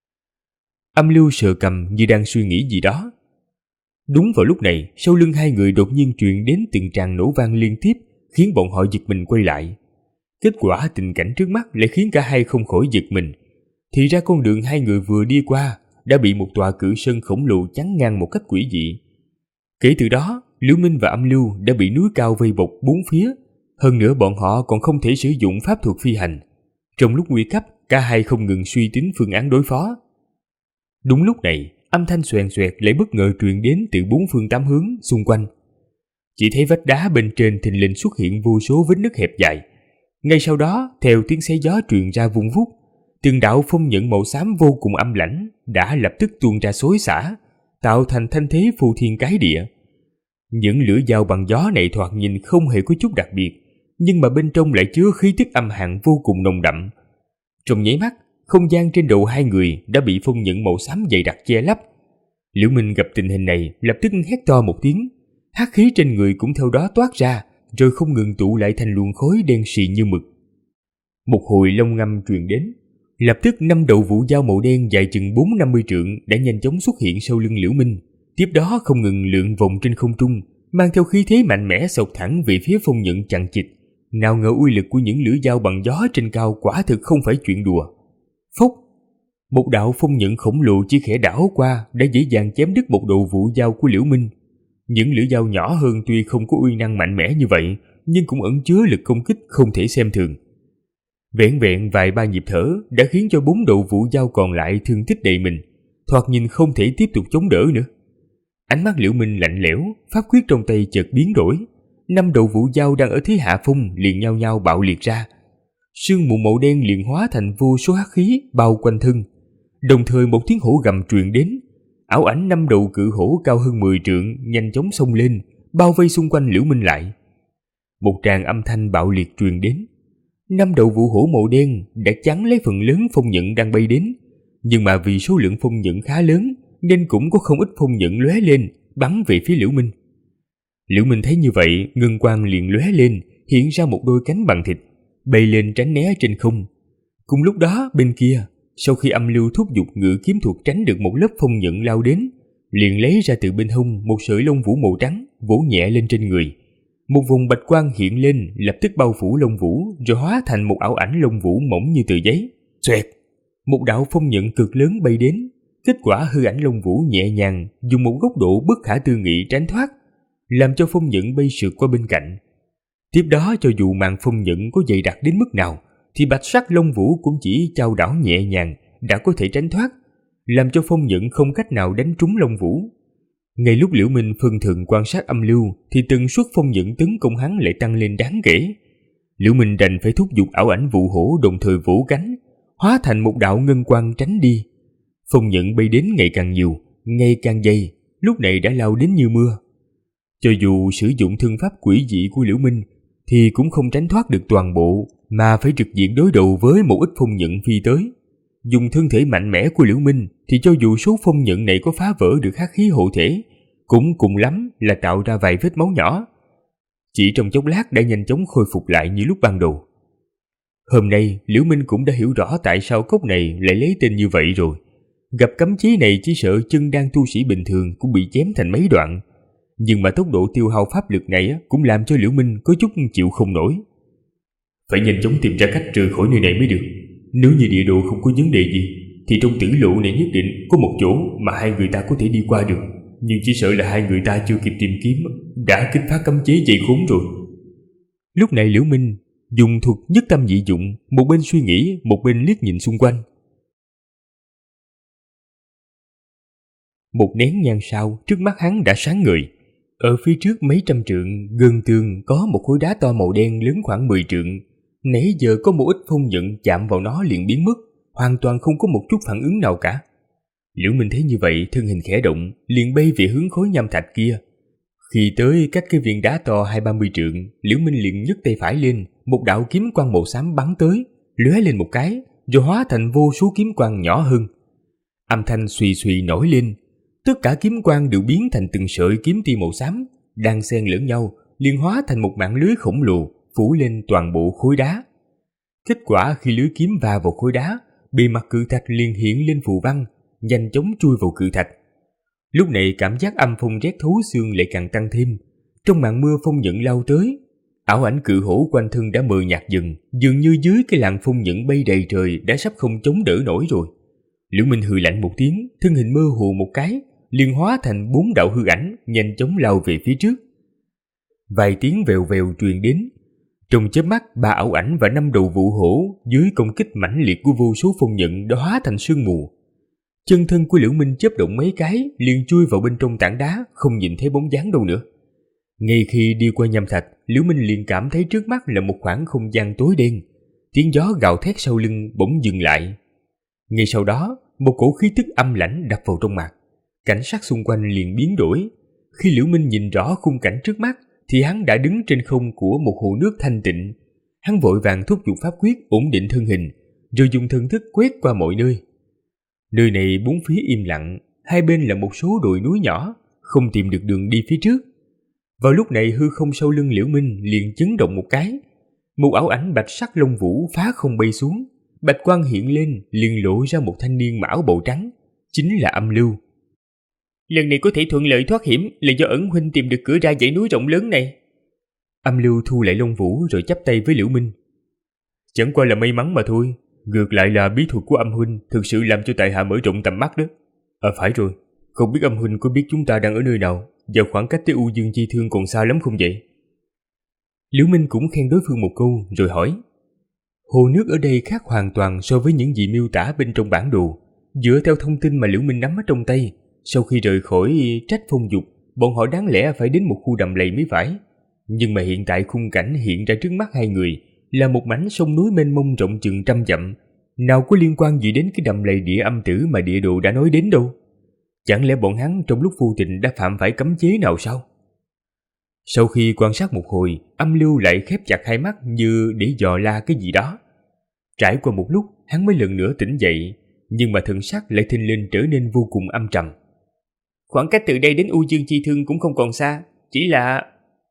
S2: Âm Lưu sờ cằm như đang suy nghĩ gì đó. Đúng vào lúc này, sau lưng hai người đột nhiên truyền đến từng tràng nổ vang liên tiếp, khiến bọn họ giật mình quay lại. Kết quả tình cảnh trước mắt lại khiến cả hai không khỏi giật mình. Thì ra con đường hai người vừa đi qua đã bị một tòa cự sơn khổng lồ chắn ngang một cách quỷ dị. Kể từ đó, Liễu Minh và Âm Lưu đã bị núi cao vây bọc bốn phía. Hơn nữa bọn họ còn không thể sử dụng pháp thuật phi hành. Trong lúc nguy cấp, cả hai không ngừng suy tính phương án đối phó. Đúng lúc này, âm thanh xoèn xoẹt lại bất ngờ truyền đến từ bốn phương tám hướng xung quanh. Chỉ thấy vách đá bên trên thình lình xuất hiện vô số vết nứt hẹp dài. Ngay sau đó, theo tiếng xé gió truyền ra vun vút, từng đạo phong nhận màu xám vô cùng âm lãnh đã lập tức tuôn ra xối xả, tạo thành thanh thế phô thiên cái địa. Những lưỡi dao bằng gió này thoạt nhìn không hề có chút đặc biệt, nhưng mà bên trong lại chứa khí tức âm hàn vô cùng nồng đậm. Trong nháy mắt, không gian trên đầu hai người đã bị phong nhận màu xám dày đặc che lấp. Liễu Minh gặp tình hình này lập tức hét to một tiếng, hắc khí trên người cũng theo đó toát ra, rồi không ngừng tụ lại thành luồng khói đen sì như mực. Một hồi long ngâm truyền đến, lập tức 5 đầu vũ dao màu đen dài chừng 4-50 trượng đã nhanh chóng xuất hiện sau lưng Liễu Minh, tiếp đó không ngừng lượn vòng trên không trung, mang theo khí thế mạnh mẽ xộc thẳng về phía phong nhận chằng chịt. Nào ngờ uy lực của những lưỡi dao bằng gió trên cao quả thực không phải chuyện đùa. Phốc! Một đạo phong nhận khổng lồ chỉ khẽ đảo qua đã dễ dàng chém đứt một đầu vũ dao của Liễu Minh. Những lưỡi dao nhỏ hơn tuy không có uy năng mạnh mẽ như vậy, nhưng cũng ẩn chứa lực công kích không thể xem thường. Vẹn vẹn vài ba nhịp thở đã khiến cho 4 đầu vũ dao còn lại thương tích đầy mình, thoạt nhìn không thể tiếp tục chống đỡ nữa. Ánh mắt Liễu Minh lạnh lẽo, pháp quyết trong tay chợt biến đổi. 5 đầu vũ dao đang ở thế hạ phong liền nhao nhao bạo liệt ra. Sương mù màu đen liền hóa thành vô số hắc khí bao quanh thân. Đồng thời một tiếng hổ gầm truyền đến. Ảo ảnh 5 đầu cự hổ cao hơn 10 trượng nhanh chóng xông lên, bao vây xung quanh Liễu Minh lại. Một tràng âm thanh bạo liệt truyền đến. 5 đầu vũ hổ màu đen đã chắn lấy phần lớn phong nhận đang bay đến, nhưng mà vì số lượng phong nhận khá lớn nên cũng có không ít phong nhận lóe lên bắn về phía Liễu Minh. Liễu Minh thấy như vậy, ngân quang liền lóe lên, hiện ra một đôi cánh bằng thịt, bay lên tránh né trên không. Cùng lúc đó bên kia, sau khi Âm Lưu thúc giục ngự kiếm thuật tránh được một lớp phong nhận lao đến, liền lấy ra từ bên hông một sợi lông vũ màu trắng vỗ nhẹ lên trên người. Một vùng bạch quang hiện lên, lập tức bao phủ lông vũ, rồi hóa thành một ảo ảnh lông vũ mỏng như tờ giấy. Xoẹt! Một đạo phong nhận cực lớn bay đến. Kết quả hư ảnh lông vũ nhẹ nhàng dùng một góc độ bất khả tư nghị tránh thoát, làm cho phong nhận bay sượt qua bên cạnh. Tiếp đó cho dù màn phong nhận có dày đặc đến mức nào, thì bạch sắc lông vũ cũng chỉ chao đảo nhẹ nhàng đã có thể tránh thoát, làm cho phong nhận không cách nào đánh trúng lông vũ. Ngay lúc Liễu Minh phân thần quan sát Âm Lưu, thì tần suất phong nhận tấn công hắn lại tăng lên đáng kể. Liễu Minh đành phải thúc giục ảo ảnh vụ hổ đồng thời vỗ cánh, hóa thành một đạo ngân quang tránh đi. Phong nhận bay đến ngày càng nhiều, ngày càng dày, lúc này đã lao đến như mưa. Cho dù sử dụng thân pháp quỷ dị của Liễu Minh, thì cũng không tránh thoát được toàn bộ, mà phải trực diện đối đầu với một ít phong nhận phi tới. Dùng thân thể mạnh mẽ của Liễu Minh thì cho dù số phong nhận này có phá vỡ được hắc khí hộ thể, cũng cùng lắm là tạo ra vài vết máu nhỏ. Chỉ trong chốc lát đã nhanh chóng khôi phục lại như lúc ban đầu. Hôm nay Liễu Minh cũng đã hiểu rõ tại sao cốc này lại lấy tên như vậy rồi. Gặp cấm chế này chỉ sợ chân đan tu sĩ bình thường cũng bị chém thành mấy đoạn. Nhưng mà tốc độ tiêu hao pháp lực này cũng làm cho Liễu Minh có chút chịu không nổi. Phải nhanh chóng tìm ra cách rời khỏi nơi này mới được. Nếu như địa đồ không có vấn đề gì thì trong tử lộ này nhất định có một chỗ mà hai người ta có thể đi qua được. Nhưng chỉ sợ là hai người ta chưa kịp tìm kiếm đã kích phát cấm chế dày khốn rồi. Lúc này Liễu Minh dùng thuật nhất tâm nhị dụng, một bên suy nghĩ, một bên liếc nhìn xung quanh. Một nén nhang sau, trước mắt hắn đã sáng ngời. Ở phía trước mấy trăm trượng, gần tường có một khối đá to màu đen lớn khoảng 10 trượng. Nãy giờ có một ít phong nhận chạm vào nó liền biến mất, hoàn toàn không có một chút phản ứng nào cả. Liễu Minh thấy như vậy, thân hình khẽ động, liền bay về hướng khối nham thạch kia. Khi tới cách cái viên đá to 20-30 trượng, Liễu Minh liền nhấc tay phải lên, một đạo kiếm quang màu xám bắn tới, lóe lên một cái, rồi hóa thành vô số kiếm quang nhỏ hơn. Âm thanh suy suy nổi lên, tất cả kiếm quang đều biến thành từng sợi kiếm tia màu xám, đang xen lẫn nhau, liền hóa thành một mạng lưới khổng lồ phủ lên toàn bộ khối đá. Kết quả khi lưới kiếm va vào khối đá, bề mặt cự thạch liền hiện lên phù văn, nhanh chóng chui vào cự thạch. Lúc này cảm giác âm phong rét thấu xương lại càng tăng thêm. Trong màn mưa phong nhận lao tới, ảo ảnh cự hổ quanh thân đã mờ nhạt dần, dường như dưới cái làn phong nhận bay đầy trời đã sắp không chống đỡ nổi rồi. Liễu Minh hừ lạnh một tiếng, thân hình mơ hồ một cái, liền hóa thành 4 đạo hư ảnh, nhanh chóng lao về phía trước. Vài tiếng vèo vèo truyền đến. Trong chớp mắt, 3 ảo ảnh và 5 đầu vụ hổ dưới công kích mãnh liệt của vô số phong nhận đã hóa thành sương mù. Chân thân của Liễu Minh chớp động mấy cái, liền chui vào bên trong tảng đá, không nhìn thấy bóng dáng đâu nữa. Ngay khi đi qua nham thạch, Liễu Minh liền cảm thấy trước mắt là một khoảng không gian tối đen. Tiếng gió gào thét sau lưng bỗng dừng lại. Ngay sau đó, một cổ khí tức âm lãnh đập vào trong mặt. Cảnh sắc xung quanh liền biến đổi. Khi Liễu Minh nhìn rõ khung cảnh trước mắt, thì hắn đã đứng trên không của một hồ nước thanh tịnh. Hắn vội vàng thúc giục pháp quyết ổn định thân hình, rồi dùng thần thức quét qua mọi nơi. Nơi này bốn phía im lặng, hai bên là một số đồi núi nhỏ, không tìm được đường đi phía trước. Vào lúc này hư không sau lưng Liễu Minh liền chấn động một cái. Một ảo ảnh bạch sắc lông vũ phá không bay xuống, bạch quang hiện lên liền lộ ra một thanh niên mão bầu trắng, chính là Âm Lưu.
S1: Lần này có thể thuận lợi thoát hiểm là do ẩn huynh tìm được cửa ra dãy núi rộng lớn này.
S2: Âm Lưu thu lại lông vũ rồi chắp tay với Liễu Minh. Chẳng qua là may mắn mà thôi, ngược lại là bí thuật của Âm huynh thực sự làm cho tại hạ mở rộng tầm mắt đó. Phải rồi, không biết Âm huynh có biết chúng ta đang ở nơi nào và khoảng cách tới U Dương Chi Thương còn xa lắm không vậy? Liễu Minh cũng khen đối phương một câu rồi hỏi. Hồ nước ở đây khác hoàn toàn so với những gì miêu tả bên trong bản đồ. Dựa theo thông tin mà Liễu Minh nắm ở trong tay, sau khi rời khỏi Trách Phong Dục, bọn họ đáng lẽ phải đến một khu đầm lầy mới phải. Nhưng mà hiện tại khung cảnh hiện ra trước mắt hai người là một mảnh sông núi mênh mông rộng chừng 100 dặm, nào có liên quan gì đến cái đầm lầy địa âm tử mà địa đồ đã nói đến đâu. Chẳng lẽ bọn hắn trong lúc vô tình đã phạm phải cấm chế nào sao? Sau khi quan sát một hồi, Âm Lưu lại khép chặt hai mắt như để dò la cái gì đó. Trải qua một lúc, hắn mới lần nữa tỉnh dậy, nhưng mà thần sắc lại thình lình trở nên vô cùng âm trầm.
S1: Khoảng cách từ đây đến U Dương Chi Thương cũng không còn xa, chỉ là...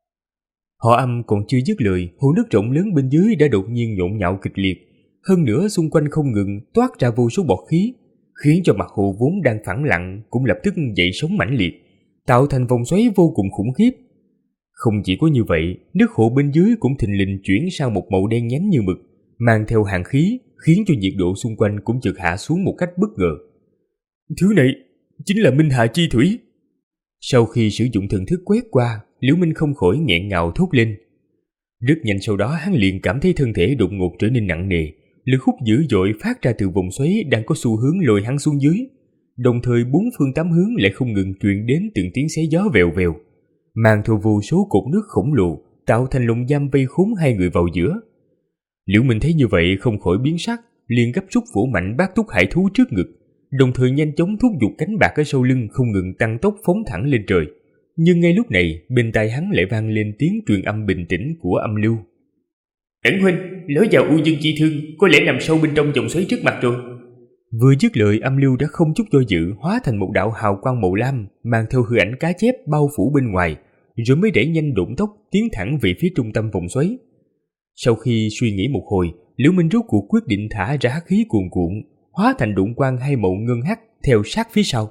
S2: Họ Âm còn chưa dứt lời, hồ nước rộng lớn bên dưới đã đột nhiên nhộn nhạo kịch liệt. Hơn nữa xung quanh không ngừng toát ra vô số bọt khí, khiến cho mặt hồ vốn đang phẳng lặng cũng lập tức dậy sóng mãnh liệt, tạo thành vòng xoáy vô cùng khủng khiếp. Không chỉ có như vậy, nước hồ bên dưới cũng thình lình chuyển sang một màu đen nhánh như mực, mang theo hàn khí, khiến cho nhiệt độ xung quanh cũng chợt hạ xuống một cách bất ngờ. Thứ này chính là Minh Hà Chi Thủy. Sau khi sử dụng thần thức quét qua, Liễu Minh không khỏi nghẹn ngào thốt lên. Rất nhanh sau đó hắn liền cảm thấy thân thể đột ngột trở nên nặng nề, lực hút dữ dội phát ra từ vòng xoáy đang có xu hướng lôi hắn xuống dưới. Đồng thời bốn phương tám hướng lại không ngừng truyền đến từng tiếng xé gió vèo vèo, mang theo vô số cột nước khổng lồ, tạo thành lồng giam vây khốn hai người vào giữa. Liễu Minh thấy như vậy không khỏi biến sắc, liền gấp rút vỗ mạnh bát túc hải thú trước ngực, đồng thời nhanh chóng thúc giục cánh bạc ở sau lưng không ngừng tăng tốc phóng thẳng lên trời. Nhưng ngay lúc này, bên tai hắn lại vang lên tiếng truyền âm bình tĩnh của Âm Lưu.
S1: Ẩn huynh, lối vào U Dương Chi Thương có lẽ nằm sâu bên trong vòng xoáy trước mặt rồi.
S2: Vừa dứt lời, âm lưu đã không chút do dự hóa thành một đạo hào quang màu lam mang theo hư ảnh cá chép bao phủ bên ngoài, rồi mới đẩy nhanh độn tốc tiến thẳng về phía trung tâm vòng xoáy. Sau khi suy nghĩ một hồi, Liễu Minh rốt cuộc quyết định thả ra hắc khí cuồn cuộn, hóa thành độn quang hai màu ngân hắc theo sát phía sau.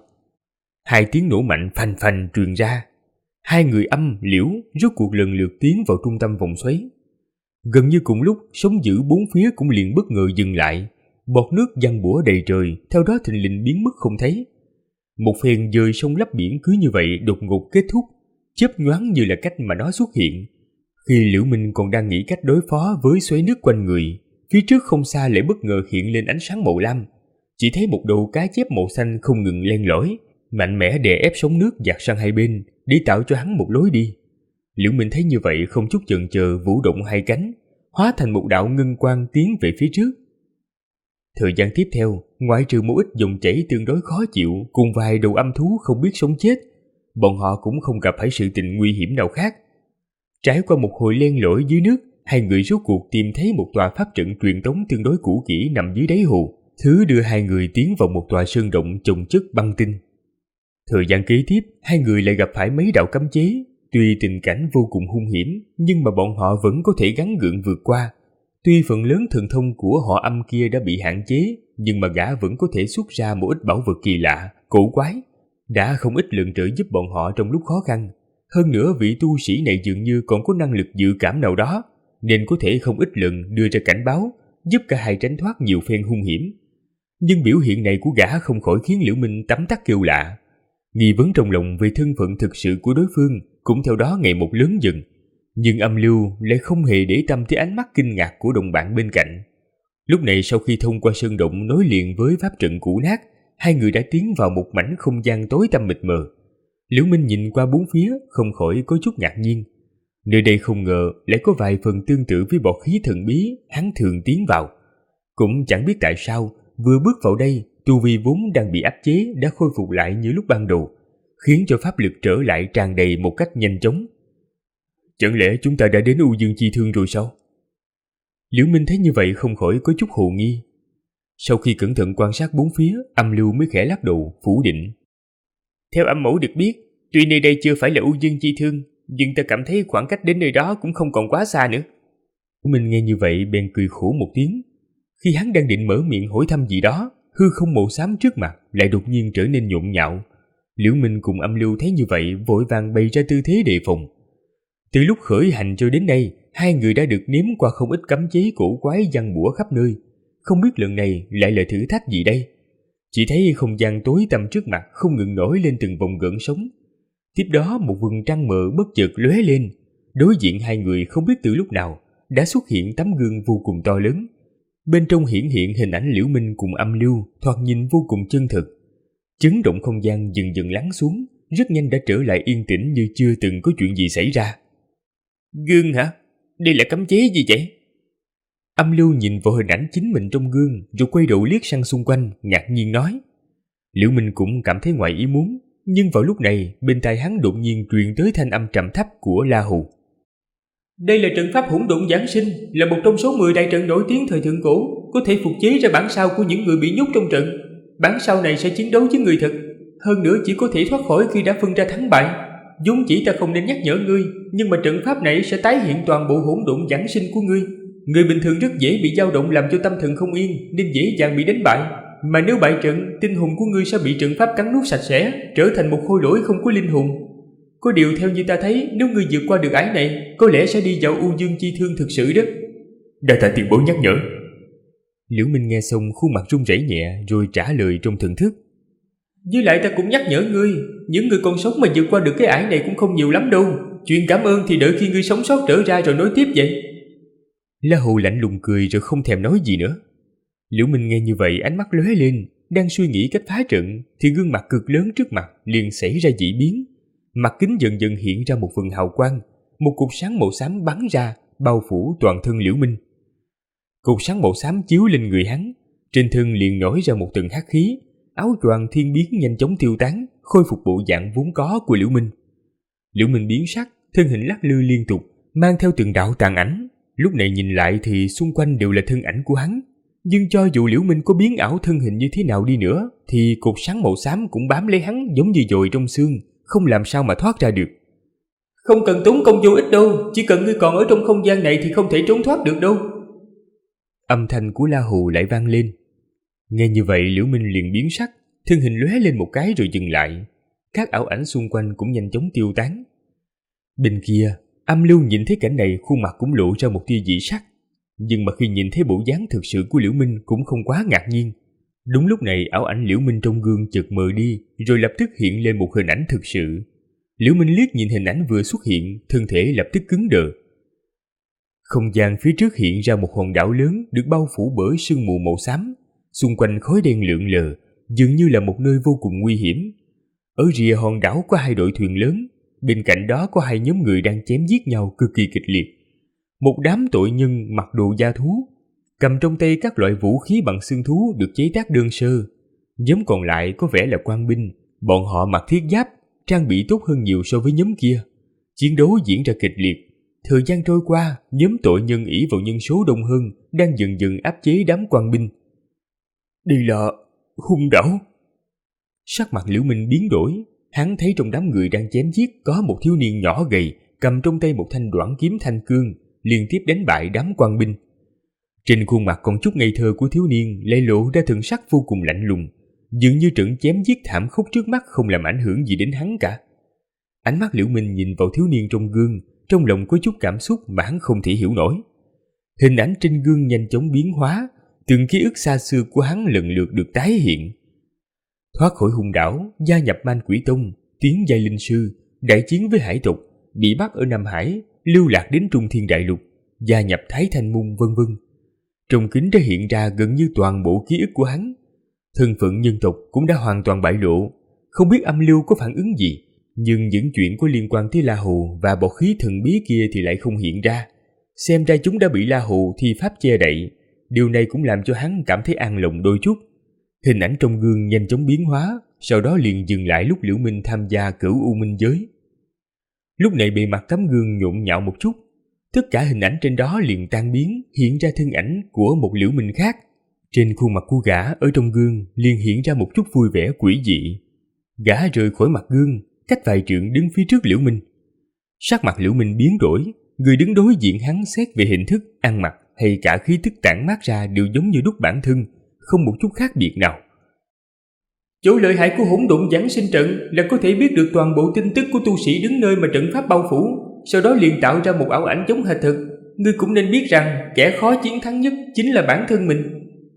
S2: Hai tiếng nổ mạnh phành phành truyền ra. Hai người Âm, Liễu rốt cuộc lần lượt tiến vào trung tâm vòng xoáy. Gần như cùng lúc, sóng dữ bốn phía cũng liền bất ngờ dừng lại. Bọt nước giăng bủa đầy trời, theo đó thình lình biến mất không thấy. Một phen dời sông lấp biển cứ như vậy đột ngột kết thúc, chớp nhoáng như là cách mà nó xuất hiện. Khi Liễu Minh còn đang nghĩ cách đối phó với xoáy nước quanh người, phía trước không xa lại bất ngờ hiện lên ánh sáng màu lam. Chỉ thấy một đầu cá chép màu xanh không ngừng len lỏi, mạnh mẽ đè ép sóng nước dạt sang hai bên để tạo cho hắn một lối đi. Liễu Minh thấy như vậy không chút chần chờ vũ động hai cánh, hóa thành một đạo ngân quang tiến về phía trước. Thời gian tiếp theo, ngoại trừ một ít dòng chảy tương đối khó chịu cùng vài đầu âm thú không biết sống chết, bọn họ cũng không gặp phải sự tình nguy hiểm nào khác. Trải qua một hồi len lỏi dưới nước, hai người rốt cuộc tìm thấy một tòa pháp trận truyền tống tương đối cũ kỹ nằm dưới đáy hồ, thứ đưa hai người tiến vào một tòa sơn động chồng chất băng tinh. Thời gian kế tiếp, hai người lại gặp phải mấy đạo cấm chế. Tuy tình cảnh vô cùng hung hiểm, nhưng mà bọn họ vẫn có thể gắng gượng vượt qua. Tuy phần lớn thần thông của họ Âm kia đã bị hạn chế, nhưng mà gã vẫn có thể xuất ra một ít bảo vật kỳ lạ, cổ quái, đã không ít lần trợ giúp bọn họ trong lúc khó khăn. Hơn nữa vị tu sĩ này dường như còn có năng lực dự cảm nào đó, nên có thể không ít lần đưa ra cảnh báo, giúp cả hai tránh thoát nhiều phen hung hiểm. Nhưng biểu hiện này của gã không khỏi khiến Liễu Minh tấm tắc kêu lạ. Nghi vấn trong lòng về thân phận thực sự của đối phương cũng theo đó ngày một lớn dần. Nhưng Âm Lưu lại không hề để tâm tới ánh mắt kinh ngạc của đồng bạn bên cạnh. Lúc này sau khi thông qua sơn động nối liền với pháp trận cũ nát, hai người đã tiến vào một mảnh không gian tối tăm mịt mờ. Liễu Minh nhìn qua bốn phía không khỏi có chút ngạc nhiên. Nơi đây không ngờ lại có vài phần tương tự với bọt khí thần bí hắn thường tiến vào. Cũng chẳng biết tại sao vừa bước vào đây, tu vi vốn đang bị áp chế đã khôi phục lại như lúc ban đầu, khiến cho pháp lực trở lại tràn đầy một cách nhanh chóng. Chẳng lẽ chúng ta đã đến U Dương Chi Thương rồi sao? Liễu Minh thấy như vậy không khỏi có chút hồ nghi. Sau khi cẩn thận quan sát bốn phía, Âm Lưu mới khẽ lắc đầu, phủ định.
S1: Theo âm mẫu được biết, tuy nơi đây chưa phải là U Dương Chi Thương, nhưng ta cảm thấy khoảng cách đến nơi đó cũng không còn quá xa nữa.
S2: Mình nghe như vậy bèn cười khổ một tiếng. Khi hắn đang định mở miệng hỏi thăm gì đó, hư không màu xám trước mặt lại đột nhiên trở nên nhộn nhạo. Liễu Minh cùng Âm Lưu thấy như vậy vội vàng bày ra tư thế đề phòng. Từ lúc khởi hành cho đến nay, hai người đã được nếm qua không ít cấm chế cổ quái giăng bủa khắp nơi. Không biết lần này lại là thử thách gì đây? Chỉ thấy không gian tối tăm trước mặt không ngừng nổi lên từng vòng gợn sóng. Tiếp đó một vầng trăng mờ bất chợt lóe lên. Đối diện hai người không biết từ lúc nào đã xuất hiện tấm gương vô cùng to lớn. Bên trong hiển hiện hình ảnh Liễu Minh cùng Âm Lưu, thoạt nhìn vô cùng chân thực. Chấn động không gian dần dần lắng xuống, rất nhanh đã trở lại yên tĩnh như chưa từng có chuyện gì xảy ra.
S1: Gương hả? Đây là cấm chế gì vậy?
S2: Âm Lưu nhìn vào hình ảnh chính mình trong gương, rồi quay đầu liếc sang xung quanh, ngạc nhiên nói. Liễu Minh cũng cảm thấy ngoài ý muốn, nhưng vào lúc này bên tai hắn đột nhiên truyền tới thanh âm trầm thấp của La Hù.
S1: Đây là trận pháp hỗn độn giáng sinh, là một trong số 10 đại trận nổi tiếng thời thượng cổ, có thể phục chế ra bản sao của những người bị nhốt trong trận. Bản sao này sẽ chiến đấu với người thực, hơn nữa chỉ có thể thoát khỏi khi đã phân ra thắng bại. Vốn chỉ ta không nên nhắc nhở ngươi, nhưng mà trận pháp này sẽ tái hiện toàn bộ hỗn độn giáng sinh của ngươi. Người bình thường rất dễ bị dao động làm cho tâm thần không yên, nên dễ dàng bị đánh bại. Mà nếu bại trận, tinh hồn của ngươi sẽ bị trận pháp cắn nuốt sạch sẽ, trở thành một khôi lỗi không có linh hồn. Có điều theo như ta thấy, nếu ngươi vượt qua được ải này, có lẽ sẽ đi vào U Dương Chi Thương thực sự đó.
S2: Đa tạ tiền bối nhắc nhở. Liễu Minh nghe xong khuôn mặt run rẩy nhẹ rồi trả lời trong thần thức.
S1: Với lại ta cũng nhắc nhở ngươi, những người còn sống mà vượt qua được cái ải này cũng không nhiều lắm đâu. Chuyện cảm ơn thì đợi khi ngươi sống sót trở ra rồi nói tiếp vậy.
S2: La Hù lạnh lùng cười rồi không thèm nói gì nữa. Liễu Minh nghe như vậy ánh mắt lóe lên, đang suy nghĩ cách phá trận thì gương mặt cực lớn trước mặt liền xảy ra dị biến. Mặt kính dần dần hiện ra một phần hào quang, một cột sáng màu xám bắn ra, bao phủ toàn thân Liễu Minh. Cột sáng màu xám chiếu lên người hắn, trên thân liền nổi ra một tầng hắc khí, áo choàng thiên biến nhanh chóng tiêu tán, khôi phục bộ dạng vốn có của Liễu Minh. Liễu Minh biến sắc, thân hình lắc lư liên tục, mang theo từng đạo tàn ảnh. Lúc này nhìn lại thì xung quanh đều là thân ảnh của hắn, Nhưng cho dù Liễu Minh có biến ảo thân hình như thế nào đi nữa, thì cột sáng màu xám cũng bám lấy hắn giống như dồi trong xương, không làm sao mà thoát ra được.
S1: Không cần tốn công vô ích đâu, chỉ cần ngươi còn ở trong không gian này thì không thể trốn thoát được đâu.
S2: Âm thanh của La Hù lại vang lên. Nghe như vậy Liễu Minh liền biến sắc, thân hình lóe lên một cái rồi dừng lại. Các ảo ảnh xung quanh cũng nhanh chóng tiêu tán. Bên kia, Âm Lưu nhìn thấy cảnh này, khuôn mặt cũng lộ ra một tia dị sắc. Nhưng mà khi nhìn thấy bộ dáng thực sự của Liễu Minh cũng không quá ngạc nhiên. Đúng lúc này ảo ảnh Liễu Minh trong gương chợt mờ đi, rồi lập tức hiện lên một hình ảnh thực sự. Liễu Minh liếc nhìn hình ảnh vừa xuất hiện, thân thể lập tức cứng đờ. Không gian phía trước hiện ra một hòn đảo lớn được bao phủ bởi sương mù màu xám, xung quanh khói đen lượn lờ, dường như là một nơi vô cùng nguy hiểm. Ở rìa hòn đảo có 2 đội thuyền lớn, bên cạnh đó có 2 nhóm người đang chém giết nhau cực kỳ kịch liệt. Một đám tội nhân mặc đồ da thú, cầm trong tay các loại vũ khí bằng xương thú được chế tác đơn sơ. Nhóm còn lại có vẻ là quan binh, bọn họ mặc thiết giáp, trang bị tốt hơn nhiều so với nhóm kia. Chiến đấu diễn ra kịch liệt. Thời gian trôi qua, nhóm tội nhân ỷ vào nhân số đông hơn, đang dần dần áp chế đám quan binh. Đây là hung đảo. Sắc mặt Liễu Minh biến đổi, hắn thấy trong đám người đang chém giết có một thiếu niên nhỏ gầy, cầm trong tay một thanh đoản kiếm thanh cương, liên tiếp đánh bại đám quan binh. Trên khuôn mặt còn chút ngây thơ của thiếu niên lại lộ ra thần sắc vô cùng lạnh lùng, dường như trận chém giết thảm khốc trước mắt không làm ảnh hưởng gì đến hắn cả. Ánh mắt Liễu Minh nhìn vào thiếu niên trong gương, trong lòng có chút cảm xúc mà hắn không thể hiểu nổi. Hình ảnh trên gương nhanh chóng biến hóa, từng ký ức xa xưa của hắn lần lượt được tái hiện. Thoát khỏi hung đảo, gia nhập Man Quỷ Tông, tiến giai linh sư, đại chiến với hải tộc, bị bắt ở Nam Hải, lưu lạc đến Trung Thiên Đại Lục, gia nhập Thái Thanh Môn vân vân. Trong kính đã hiện ra gần như toàn bộ ký ức của hắn. Thân phận nhân tộc cũng đã hoàn toàn bại lộ, không biết Âm Lưu có phản ứng gì, nhưng những chuyện có liên quan tới La Hù và bọt khí thần bí kia thì lại không hiện ra. Xem ra chúng đã bị La Hù thi pháp che đậy, điều này cũng làm cho hắn cảm thấy an lòng đôi chút. Hình ảnh trong gương nhanh chóng biến hóa, sau đó liền dừng lại lúc Liễu Minh tham gia Cửu U Minh Giới. Lúc này bề mặt tấm gương nhộn nhạo một chút, tất cả hình ảnh trên đó liền tan biến, hiện ra thân ảnh của một Liễu Minh khác. Trên khuôn mặt của gã ở trong gương liền hiện ra một chút vui vẻ quỷ dị. Gã rời khỏi mặt gương, cách vài trượng đứng phía trước Liễu Minh. Sắc mặt Liễu Minh biến đổi, người đứng đối diện hắn xét về hình thức, ăn mặc hay cả khí tức tản mát ra đều giống như đúc bản thân, không một chút khác biệt nào.
S1: Chỗ lợi hại của hỗn độn giáng sinh trận là có thể biết được toàn bộ tin tức của tu sĩ đứng nơi mà trận pháp bao phủ, sau đó liền tạo ra một ảo ảnh giống hệt thực. Ngươi cũng nên biết rằng kẻ khó chiến thắng nhất chính là bản thân mình.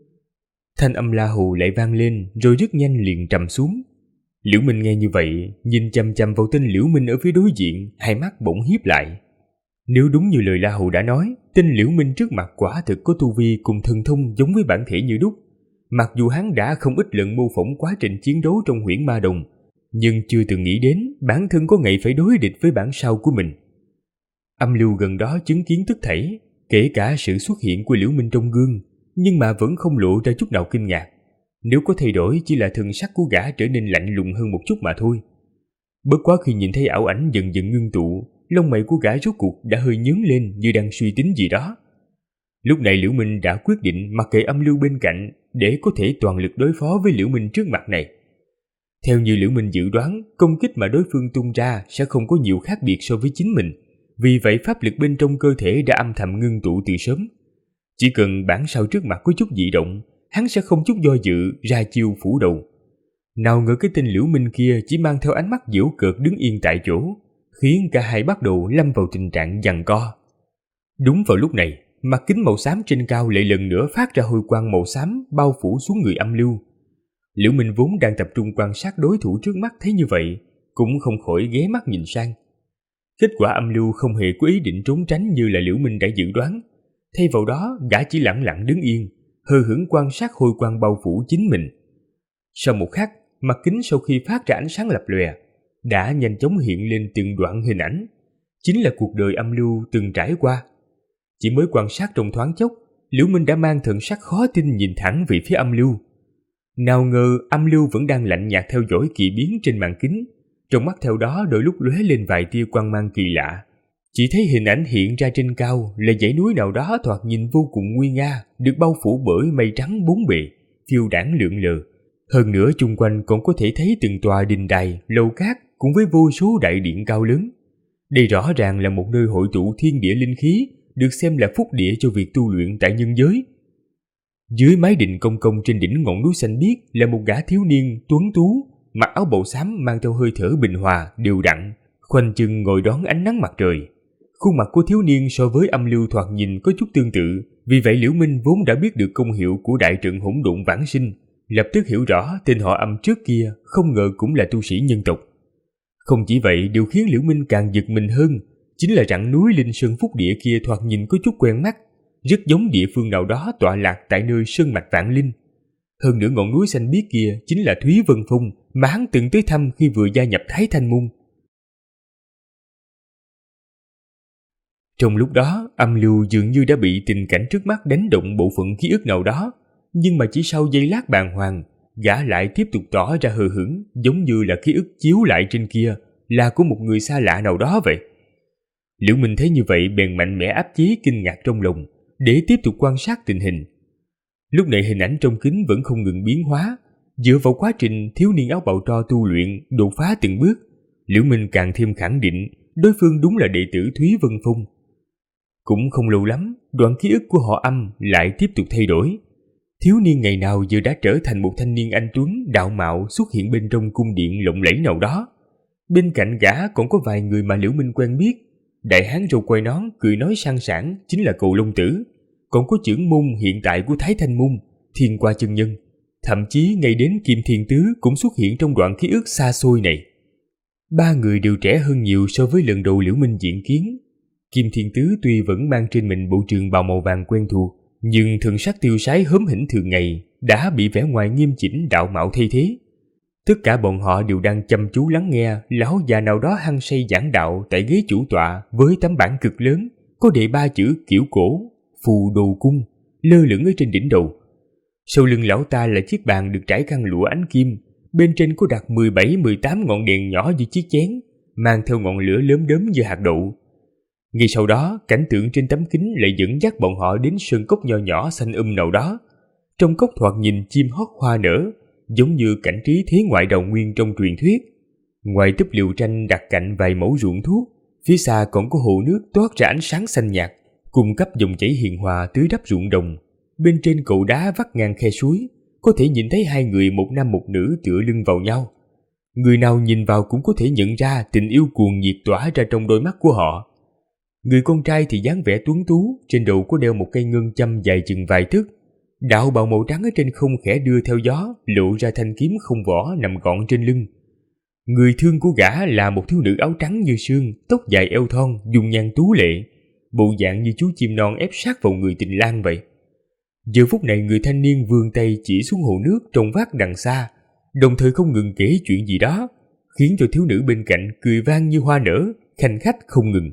S2: Thanh âm La Hù lại vang lên, rồi rất nhanh liền trầm xuống. Liễu Minh nghe như vậy, nhìn chằm chằm vào tên Liễu Minh ở phía đối diện, hai mắt bỗng híp lại. Nếu đúng như lời La Hù đã nói, tên Liễu Minh trước mặt quả thực có tu vi cùng thần thông giống với bản thể như đúc. Mặc dù hắn đã không ít lần mô phỏng quá trình chiến đấu trong Huyễn Ma Đồng, nhưng chưa từng nghĩ đến bản thân có ngày phải đối địch với bản sao của mình. Âm Lưu gần đó chứng kiến tất thảy, kể cả sự xuất hiện của Liễu Minh trong gương, nhưng mà vẫn không lộ ra chút nào kinh ngạc. Nếu có thay đổi chỉ là thần sắc của gã trở nên lạnh lùng hơn một chút mà thôi. Bất quá khi nhìn thấy ảo ảnh dần dần ngưng tụ, lông mày của gã rốt cuộc đã hơi nhướng lên như đang suy tính gì đó. Lúc này Liễu Minh đã quyết định mặc kệ Âm Lưu bên cạnh để có thể toàn lực đối phó với Liễu Minh trước mặt này. Theo như Liễu Minh dự đoán, công kích mà đối phương tung ra sẽ không có nhiều khác biệt so với chính mình. Vì vậy pháp lực bên trong cơ thể đã âm thầm ngưng tụ từ sớm. Chỉ cần bản sao trước mặt có chút dị động, hắn sẽ không chút do dự ra chiêu phủ đầu. Nào ngờ cái tên Liễu Minh kia chỉ mang theo ánh mắt giễu cợt đứng yên tại chỗ, khiến cả hai bắt đầu lâm vào tình trạng giằng co. Đúng vào lúc này, mặt kính màu xám trên cao lại lần nữa phát ra hồi quang màu xám bao phủ xuống người Âm Lưu. Liễu Minh vốn đang tập trung quan sát đối thủ trước mắt thấy như vậy, cũng không khỏi ghé mắt nhìn sang. Kết quả Âm Lưu không hề có ý định trốn tránh như là Liễu Minh đã dự đoán. Thay vào đó, gã chỉ lặng lặng đứng yên, hờ hững quan sát hồi quang bao phủ chính mình. Sau một khắc, mặt kính sau khi phát ra ánh sáng lập lòe, đã nhanh chóng hiện lên từng đoạn hình ảnh. Chính là cuộc đời Âm Lưu từng trải qua. Chỉ mới quan sát trong thoáng chốc, Liễu Minh đã mang thần sắc khó tin nhìn thẳng về phía Âm Lưu. Nào ngờ Âm Lưu vẫn đang lạnh nhạt theo dõi kỳ biến trên màn kính, trong mắt theo đó đôi lúc lóe lên vài tia quang mang kỳ lạ. Chỉ thấy hình ảnh hiện ra trên cao là dãy núi nào đó thoạt nhìn vô cùng nguy nga, được bao phủ bởi mây trắng bốn bề, phiêu đãng lượn lờ. Hơn nữa chung quanh còn có thể thấy từng tòa đình đài, lầu cát cùng với vô số đại điện cao lớn. Đây rõ ràng là một nơi hội tụ thiên địa linh khí, được xem là phúc địa cho việc tu luyện tại nhân giới. Dưới mái đình công công trên đỉnh ngọn núi xanh biếc là một gã thiếu niên tuấn tú, mặc áo bào xám mang theo hơi thở bình hòa, đều đặn, khoanh chân ngồi đón ánh nắng mặt trời. Khuôn mặt của thiếu niên so với Âm Lưu thoạt nhìn có chút tương tự, vì vậy Liễu Minh vốn đã biết được công hiệu của đại trận hỗn độn vãng sinh, lập tức hiểu rõ tên họ Âm trước kia không ngờ cũng là tu sĩ nhân tộc. Không chỉ vậy, điều khiến Liễu Minh càng giật mình hơn chính là rặng núi Linh Sơn Phúc Địa kia thoạt nhìn có chút quen mắt, rất giống địa phương nào đó tọa lạc tại nơi sơn mạch vạn linh. Hơn nữa ngọn núi xanh biếc kia chính là Thúy Vân Phong mà hắn từng tới thăm khi vừa gia nhập Thái Thanh Môn. Trong lúc đó, Âm Lưu dường như đã bị tình cảnh trước mắt đánh động bộ phận ký ức nào đó, nhưng mà chỉ sau giây lát bàng hoàng, gã lại tiếp tục tỏ ra hờ hững, giống như là ký ức chiếu lại trên kia là của một người xa lạ nào đó vậy. Liễu Minh thấy như vậy bèn mạnh mẽ áp chế kinh ngạc trong lòng, để tiếp tục quan sát tình hình. Lúc này hình ảnh trong kính vẫn không ngừng biến hóa, dựa vào quá trình thiếu niên áo bào tro tu luyện đột phá từng bước, Liễu Minh càng thêm khẳng định đối phương đúng là đệ tử Thúy Vân Phong. Cũng không lâu lắm, đoạn ký ức của họ Âm lại tiếp tục thay đổi. Thiếu niên ngày nào giờ đã trở thành một thanh niên anh tuấn đạo mạo xuất hiện bên trong cung điện lộng lẫy nào đó. Bên cạnh gã còn có vài người mà Liễu Minh quen biết. Đại hán râu quai nón cười nói sang sảng chính là Cầu Long Tử, còn có trưởng môn hiện tại của Thái Thanh Môn, Thiên Qua chân nhân, thậm chí ngay đến Kim Thiên Tứ cũng xuất hiện trong đoạn ký ức xa xôi này. Ba người đều trẻ hơn nhiều so với lần đầu Liễu Minh diện kiến. Kim Thiên Tứ tuy vẫn mang trên mình bộ trường bào màu vàng quen thuộc, nhưng thần sắc tiêu sái hớm hỉnh thường ngày đã bị vẻ ngoài nghiêm chỉnh đạo mạo thay thế. Tất cả bọn họ đều đang chăm chú lắng nghe lão già nào đó hăng say giảng đạo tại ghế chủ tọa với tấm bảng cực lớn có đề 3 chữ kiểu cổ Phù Đồ Cung lơ lửng ở trên đỉnh đầu. Sau lưng lão ta là chiếc bàn được trải khăn lụa ánh kim, bên trên có đặt 17-18 ngọn đèn nhỏ như chiếc chén, mang theo ngọn lửa lớn đớm như hạt đậu. Ngay sau đó, cảnh tượng trên tấm kính lại dẫn dắt bọn họ đến sơn cốc nho nhỏ xanh nào đó. Trong cốc thoạt nhìn chim hót hoa nở, giống như cảnh trí thế ngoại đào nguyên trong truyền thuyết. Ngoài túp liều tranh đặt cạnh vài mẫu ruộng thuốc, phía xa còn có hồ nước toát ra ánh sáng xanh nhạt, cung cấp dòng chảy hiền hòa tưới đắp ruộng đồng. Bên trên cầu đá vắt ngang khe suối, có thể nhìn thấy hai người một nam một nữ tựa lưng vào nhau. Người nào nhìn vào cũng có thể nhận ra tình yêu cuồng nhiệt tỏa ra trong đôi mắt của họ. Người con trai thì dáng vẻ tuấn tú, trên đầu có đeo một cây ngân châm dài chừng vài thước. Đạo bào màu trắng ở trên không khẽ đưa theo gió, lộ ra thanh kiếm không vỏ nằm gọn trên lưng. Người thương của gã là một thiếu nữ áo trắng như sương, tóc dài eo thon, dung nhan tú lệ, bộ dạng như chú chim non ép sát vào người tình lang vậy. Giờ phút này người thanh niên vươn tay chỉ xuống hồ nước trong vắt đằng xa, đồng thời không ngừng kể chuyện gì đó, khiến cho thiếu nữ bên cạnh cười vang như hoa nở, khanh khách không ngừng.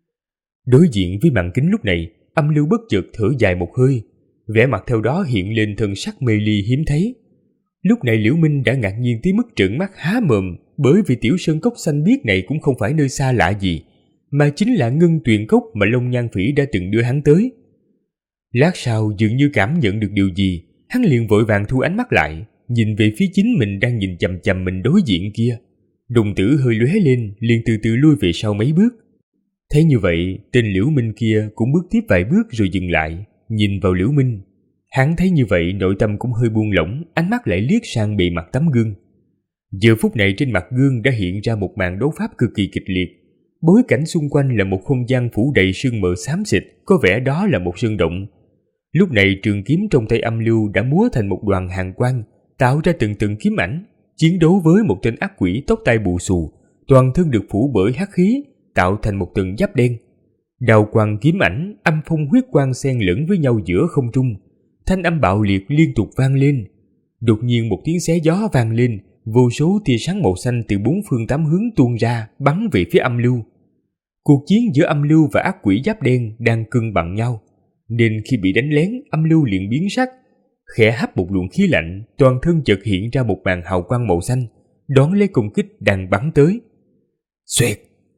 S2: Đối diện với màn kính lúc này, Âm Lưu bất chợt thở dài một hơi, vẻ mặt theo đó hiện lên thần sắc mê ly hiếm thấy. Lúc này Liễu Minh đã ngạc nhiên tới mức trợn mắt há mồm, bởi vì tiểu sơn cốc xanh biếc này cũng không phải nơi xa lạ gì, mà chính là Ngân Tuyền Cốc mà Long Nhan Phỉ đã từng đưa hắn tới. Lát sau dường như cảm nhận được điều gì, hắn liền vội vàng thu ánh mắt lại, nhìn về phía chính mình đang nhìn chằm chằm mình đối diện kia. Đồng tử hơi lóe lên, liền từ từ lui về sau mấy bước. Thấy như vậy, tên Liễu Minh kia cũng bước tiếp vài bước rồi dừng lại, nhìn vào Liễu Minh. Hắn thấy như vậy nội tâm cũng hơi buông lỏng, ánh mắt lại liếc sang bề mặt tấm gương. Giờ phút này trên mặt gương đã hiện ra một màn đấu pháp cực kỳ kịch liệt. Bối cảnh xung quanh là một không gian phủ đầy sương mờ xám xịt, có vẻ đó là một sơn động. Lúc này trường kiếm trong tay Âm Lưu đã múa thành một đoàn hàn quang, tạo ra từng từng kiếm ảnh, chiến đấu với một tên ác quỷ tóc tai bù xù, toàn thân được phủ bởi hắc khí, tạo thành một tầng giáp đen. Đào quang kiếm ảnh, âm phong huyết quang xen lẫn với nhau giữa không trung, thanh âm bạo liệt liên tục vang lên. Đột nhiên một tiếng xé gió vang lên, vô số tia sáng màu xanh từ bốn phương tám hướng tuôn ra, bắn về phía Âm Lưu. Cuộc chiến giữa Âm Lưu và ác quỷ giáp đen đang cân bằng nhau, nên khi bị đánh lén, Âm Lưu liền biến sắc, khẽ hấp một luồng khí lạnh, toàn thân chợt hiện ra một màn hào quang màu xanh, đón lấy công kích đang bắn tới. Xoẹt!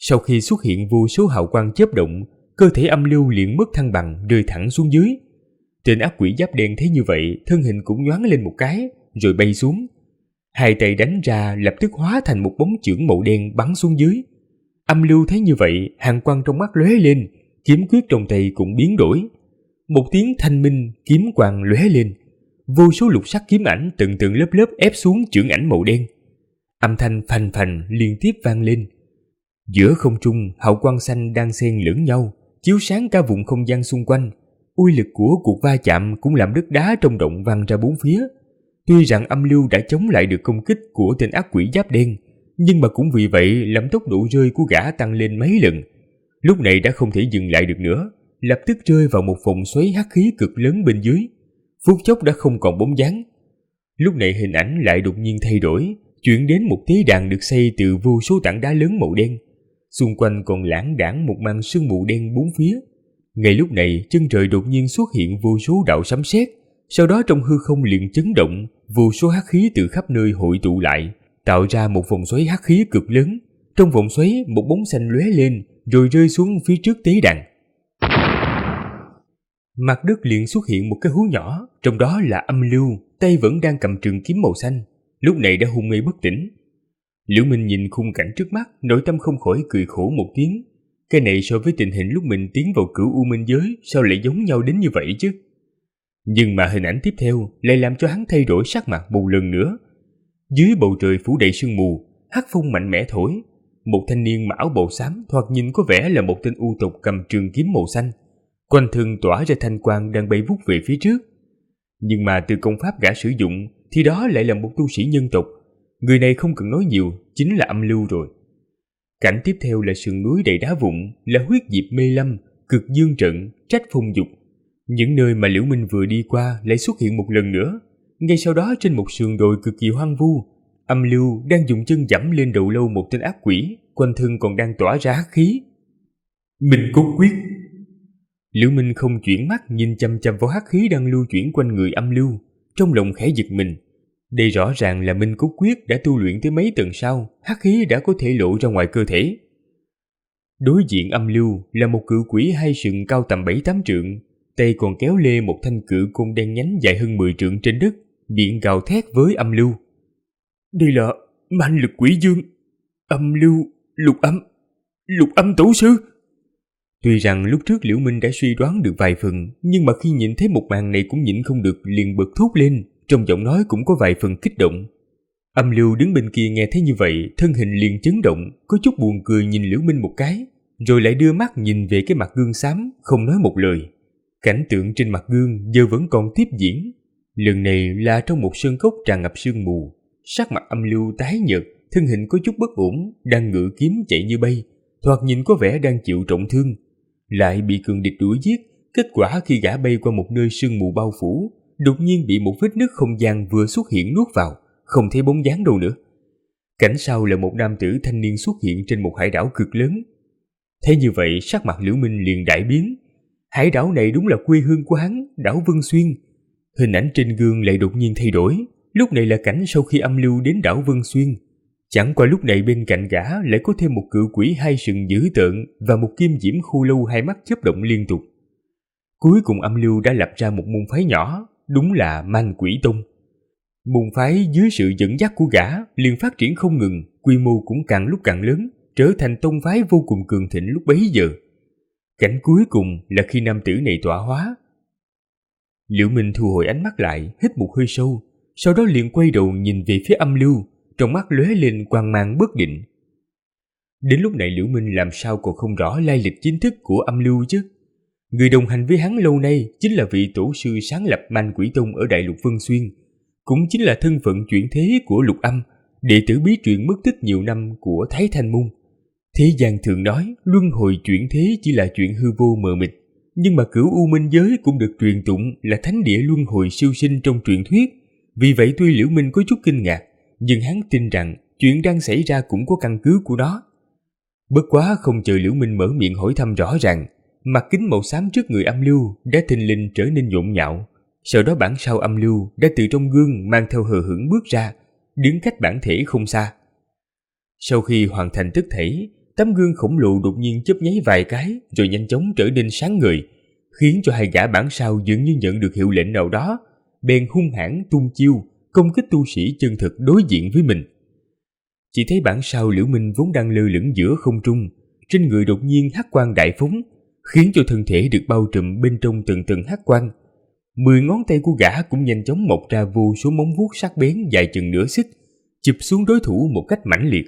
S2: Sau khi xuất hiện vô số hào quang chớp động, cơ thể âm lưu liền mất thăng bằng rơi thẳng xuống dưới. Tên ác quỷ giáp đen thấy như vậy, thân hình cũng nhoáng lên một cái rồi bay xuống. Hai tay đánh ra lập tức hóa thành một bóng chưởng màu đen bắn xuống dưới. Âm lưu thấy như vậy, hàn quang trong mắt lóe lên, kiếm quyết trong tay cũng biến đổi. Một tiếng thanh minh, kiếm quang lóe lên, vô số lục sắc kiếm ảnh từng từng lớp lớp ép xuống chưởng ảnh màu đen. Âm thanh phành phành liên tiếp vang lên. Giữa không trung, hào quang xanh đang xen lẫn nhau, chiếu sáng cả vùng không gian xung quanh. Uy lực của cuộc va chạm cũng làm đất đá trong động văng ra bốn phía. Tuy rằng âm lưu đã chống lại được công kích của tên ác quỷ giáp đen, nhưng mà cũng vì vậy làm tốc độ rơi của gã tăng lên mấy lần. Lúc này đã không thể dừng lại được nữa, lập tức rơi vào một vòng xoáy hắc khí cực lớn bên dưới. Phút chốc đã không còn bóng dáng. Lúc này hình ảnh lại đột nhiên thay đổi, chuyển đến một tế đàn được xây từ vô số tảng đá lớn màu đen. Xung quanh còn lãng đãng một màn sương mù đen bốn phía. Ngay lúc này, chân trời đột nhiên xuất hiện vô số đạo sấm sét, sau đó trong hư không liền chấn động, vô số hắc khí từ khắp nơi hội tụ lại, tạo ra một vòng xoáy hắc khí cực lớn. Trong vòng xoáy, một bóng xanh lóe lên rồi rơi xuống phía trước tế đàn. Mặt đất liền xuất hiện một cái hố nhỏ, trong đó là âm lưu, tay vẫn đang cầm trường kiếm màu xanh, lúc này đã hôn mê bất tỉnh. Liễu Minh nhìn khung cảnh trước mắt, nội tâm không khỏi cười khổ một tiếng. Cái này so với tình hình lúc mình tiến vào Cửu U Minh giới, sao lại giống nhau đến như vậy chứ? Nhưng mà hình ảnh tiếp theo lại làm cho hắn thay đổi sắc mặt một lần nữa. Dưới bầu trời phủ đầy sương mù, hắc phong mạnh mẽ thổi. Một thanh niên mặc áo bào xám thoạt nhìn có vẻ là một tên u tộc cầm trường kiếm màu xanh. Quanh thân tỏa ra thanh quang đang bay vút về phía trước. Nhưng mà từ công pháp gã sử dụng thì đó lại là một tu sĩ nhân tộc. Người này không cần nói nhiều, chính là âm lưu rồi. Cảnh tiếp theo là sườn núi đầy đá vụn, là huyết diệp mê lâm, cực dương trận, trách phong dục. Những nơi mà Liễu Minh vừa đi qua lại xuất hiện một lần nữa. Ngay sau đó trên một sườn đồi cực kỳ hoang vu, âm lưu đang dùng chân giẫm lên đầu lâu một tên ác quỷ, quanh thân còn đang tỏa ra hắc khí. Minh cốt quyết. Liễu Minh không chuyển mắt nhìn chăm chăm vào hắc khí đang lưu chuyển quanh người âm lưu, trong lòng khẽ giật mình. Đây rõ ràng là Minh cốt quyết đã tu luyện tới mấy tầng sau, hắc khí đã có thể lộ ra ngoài cơ thể. Đối diện âm lưu là một cự quỷ hai sừng cao tầm 7-8 trượng, tay còn kéo lê một thanh cự côn đen nhánh dài hơn 10 trượng trên đất, miệng gào thét với âm lưu. Đây là manh lực quỷ dương, âm lưu, lục âm tổ sư. Tuy rằng lúc trước Liễu Minh đã suy đoán được vài phần, nhưng mà khi nhìn thấy một màn này cũng nhịn không được liền bật thốt lên, trong giọng nói cũng có vài phần kích động. Âm lưu đứng bên kia nghe thấy như vậy, thân hình liền chấn động, có chút buồn cười nhìn Liễu Minh một cái, rồi lại đưa mắt nhìn về cái mặt gương xám, không nói một lời. Cảnh tượng trên mặt gương giờ vẫn còn tiếp diễn. Lần này là trong một sơn cốc tràn ngập sương mù, sắc mặt âm lưu tái nhợt, thân hình có chút bất ổn, đang ngự kiếm chạy như bay, thoạt nhìn có vẻ đang chịu trọng thương. Lại bị cường địch đuổi giết, kết quả khi gã bay qua một nơi sương mù bao phủ, đột nhiên bị một vết nứt không gian vừa xuất hiện nuốt vào, không thấy bóng dáng đâu nữa. Cảnh sau là một nam tử thanh niên xuất hiện trên một hải đảo cực lớn. Thế như vậy sắc mặt Liễu Minh liền đại biến. Hải đảo này đúng là quê hương của hắn, đảo Vân Xuyên. Hình ảnh trên gương lại đột nhiên thay đổi, lúc này là cảnh sau khi âm lưu đến đảo Vân Xuyên. Chẳng qua lúc này bên cạnh gã lại có thêm một cự quỷ hai sừng dữ tợn và một kim diễm khô lâu hai mắt chớp động liên tục. Cuối cùng âm lưu đã lập ra một môn phái nhỏ, đúng là Man Quỷ Tông. Môn phái dưới sự dẫn dắt của gã liền phát triển không ngừng, quy mô cũng càng lúc càng lớn, trở thành tông phái vô cùng cường thịnh lúc bấy giờ. Cảnh cuối cùng là khi nam tử này tọa hóa. Liễu Minh thu hồi ánh mắt lại, hít một hơi sâu, sau đó liền quay đầu nhìn về phía âm lưu, trong mắt lóe lên quang mang bất định. Đến lúc này Liễu Minh làm sao còn không rõ lai lịch chính thức của âm lưu chứ? Người đồng hành với hắn lâu nay chính là vị tổ sư sáng lập Man Quỷ Tông ở Đại Lục Vân Xuyên, cũng chính là thân phận chuyển thế của Lục Âm, đệ tử bí truyền mất tích nhiều năm của Thái Thanh Môn. Thế gian thường nói luân hồi chuyển thế chỉ là chuyện hư vô mờ mịt, nhưng mà Cửu U Minh giới cũng được truyền tụng là thánh địa luân hồi siêu sinh trong truyền thuyết. Vì vậy tuy Liễu Minh có chút kinh ngạc, nhưng hắn tin rằng chuyện đang xảy ra cũng có căn cứ của nó. Bất quá không chờ Liễu Minh mở miệng hỏi thăm rõ ràng, mặt kính màu xám trước người âm lưu đã thình lình trở nên nhộn nhạo. Sau đó bản sao âm lưu đã từ trong gương mang theo hờ hững bước ra, đứng cách bản thể không xa. Sau khi hoàn thành tất thảy, tấm gương khổng lồ đột nhiên chớp nháy vài cái rồi nhanh chóng trở nên sáng ngời, khiến cho hai gã bản sao dường như nhận được hiệu lệnh nào đó, bèn hung hãn tung chiêu công kích tu sĩ chân thực đối diện với mình. Chỉ thấy bản sao Liễu Minh vốn đang lơ lửng giữa không trung, trên người đột nhiên hắc quang đại phóng, khiến cho thân thể được bao trùm bên trong từng tầng hắc quang. 10 ngón tay của gã cũng nhanh chóng mọc ra vô số móng vuốt sắc bén dài chừng nửa xích, chụp xuống đối thủ một cách mãnh liệt.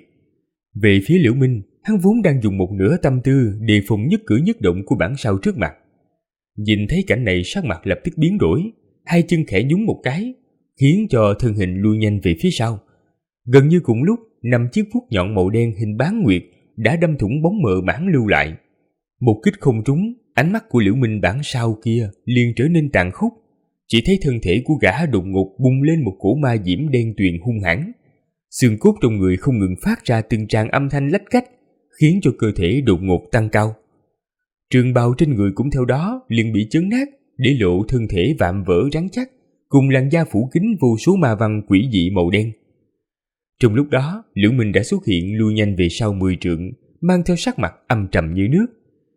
S2: Về phía Liễu Minh, hắn vốn đang dùng một nửa tâm tư đề phòng nhất cử nhất động của bản sao trước mặt. Nhìn thấy cảnh này, sắc mặt lập tức biến đổi, hai chân khẽ nhún một cái, khiến cho thân hình lui nhanh về phía sau. Gần như cùng lúc, 5 chiếc vuốt nhọn màu đen hình bán nguyệt đã đâm thủng bóng mờ bản lưu lại. Một kích không trúng, ánh mắt của Liễu Minh bản sao kia liền trở nên tàn khốc. Chỉ thấy thân thể của gã đột ngột bùng lên một cỗ ma diễm đen tuyền hung hãn. Xương cốt trong người không ngừng phát ra từng tràng âm thanh lách cách, khiến cho cơ thể đột ngột tăng cao. Trường bào trên người cũng theo đó liền bị chấn nát, để lộ thân thể vạm vỡ rắn chắc, cùng làn da phủ kín vô số ma văn quỷ dị màu đen. Trong lúc đó, Liễu Minh đã xuất hiện lui nhanh về sau 10 trượng, mang theo sắc mặt âm trầm như nước.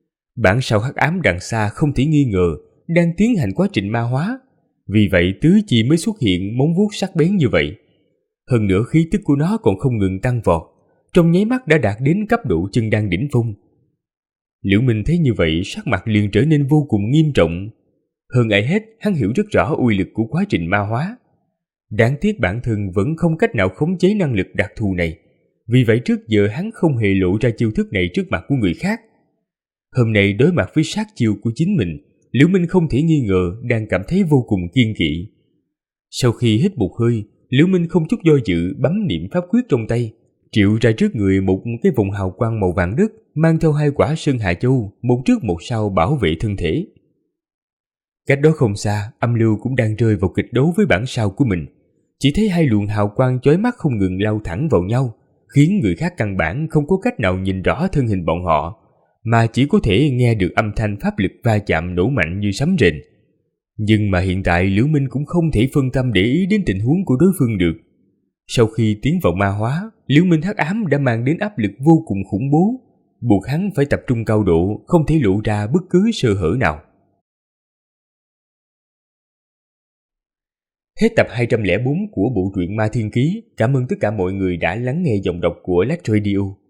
S2: Bản sao hắc ám đằng xa không thể nghi ngờ đang tiến hành quá trình ma hóa, vì vậy tứ chi mới xuất hiện móng vuốt sắc bén như vậy. Hơn nữa khí tức của nó còn không ngừng tăng vọt, trong nháy mắt đã đạt đến cấp độ chân đan đỉnh phong. Liễu Minh thấy như vậy, sắc mặt liền trở nên vô cùng nghiêm trọng. Hơn ai hết, hắn hiểu rất rõ uy lực của quá trình ma hóa. Đáng tiếc bản thân vẫn không cách nào khống chế năng lực đặc thù này, vì vậy trước giờ hắn không hề lộ ra chiêu thức này trước mặt của người khác. Hôm nay đối mặt với sát chiêu của chính mình, Liễu Minh không thể nghi ngờ đang cảm thấy vô cùng kiêng kỵ. Sau khi hít một hơi, Liễu Minh không chút do dự bấm niệm pháp quyết trong tay, triệu ra trước người một cái vòng hào quang màu vàng đất, mang theo 2 quả Sơn Hà Châu, một trước một sau bảo vệ thân thể. Cách đó không xa, Âm Lưu cũng đang rơi vào kịch đấu với bản sao của mình. Chỉ thấy 2 luồng hào quang chói mắt không ngừng lao thẳng vào nhau, khiến người khác căn bản không có cách nào nhìn rõ thân hình bọn họ, mà chỉ có thể nghe được âm thanh pháp lực va chạm nổ mạnh như sấm rền. Nhưng mà hiện tại Liễu Minh cũng không thể phân tâm để ý đến tình huống của đối phương được. Sau khi tiến vào ma hóa, Liễu Minh hắc ám đã mang đến áp lực vô cùng khủng bố, buộc hắn phải tập trung cao độ, không thể lộ ra bất cứ sơ hở nào. Hết tập 204 của bộ truyện Ma Thiên Ký. Cảm ơn tất cả mọi người đã lắng nghe giọng đọc của Lách Radio.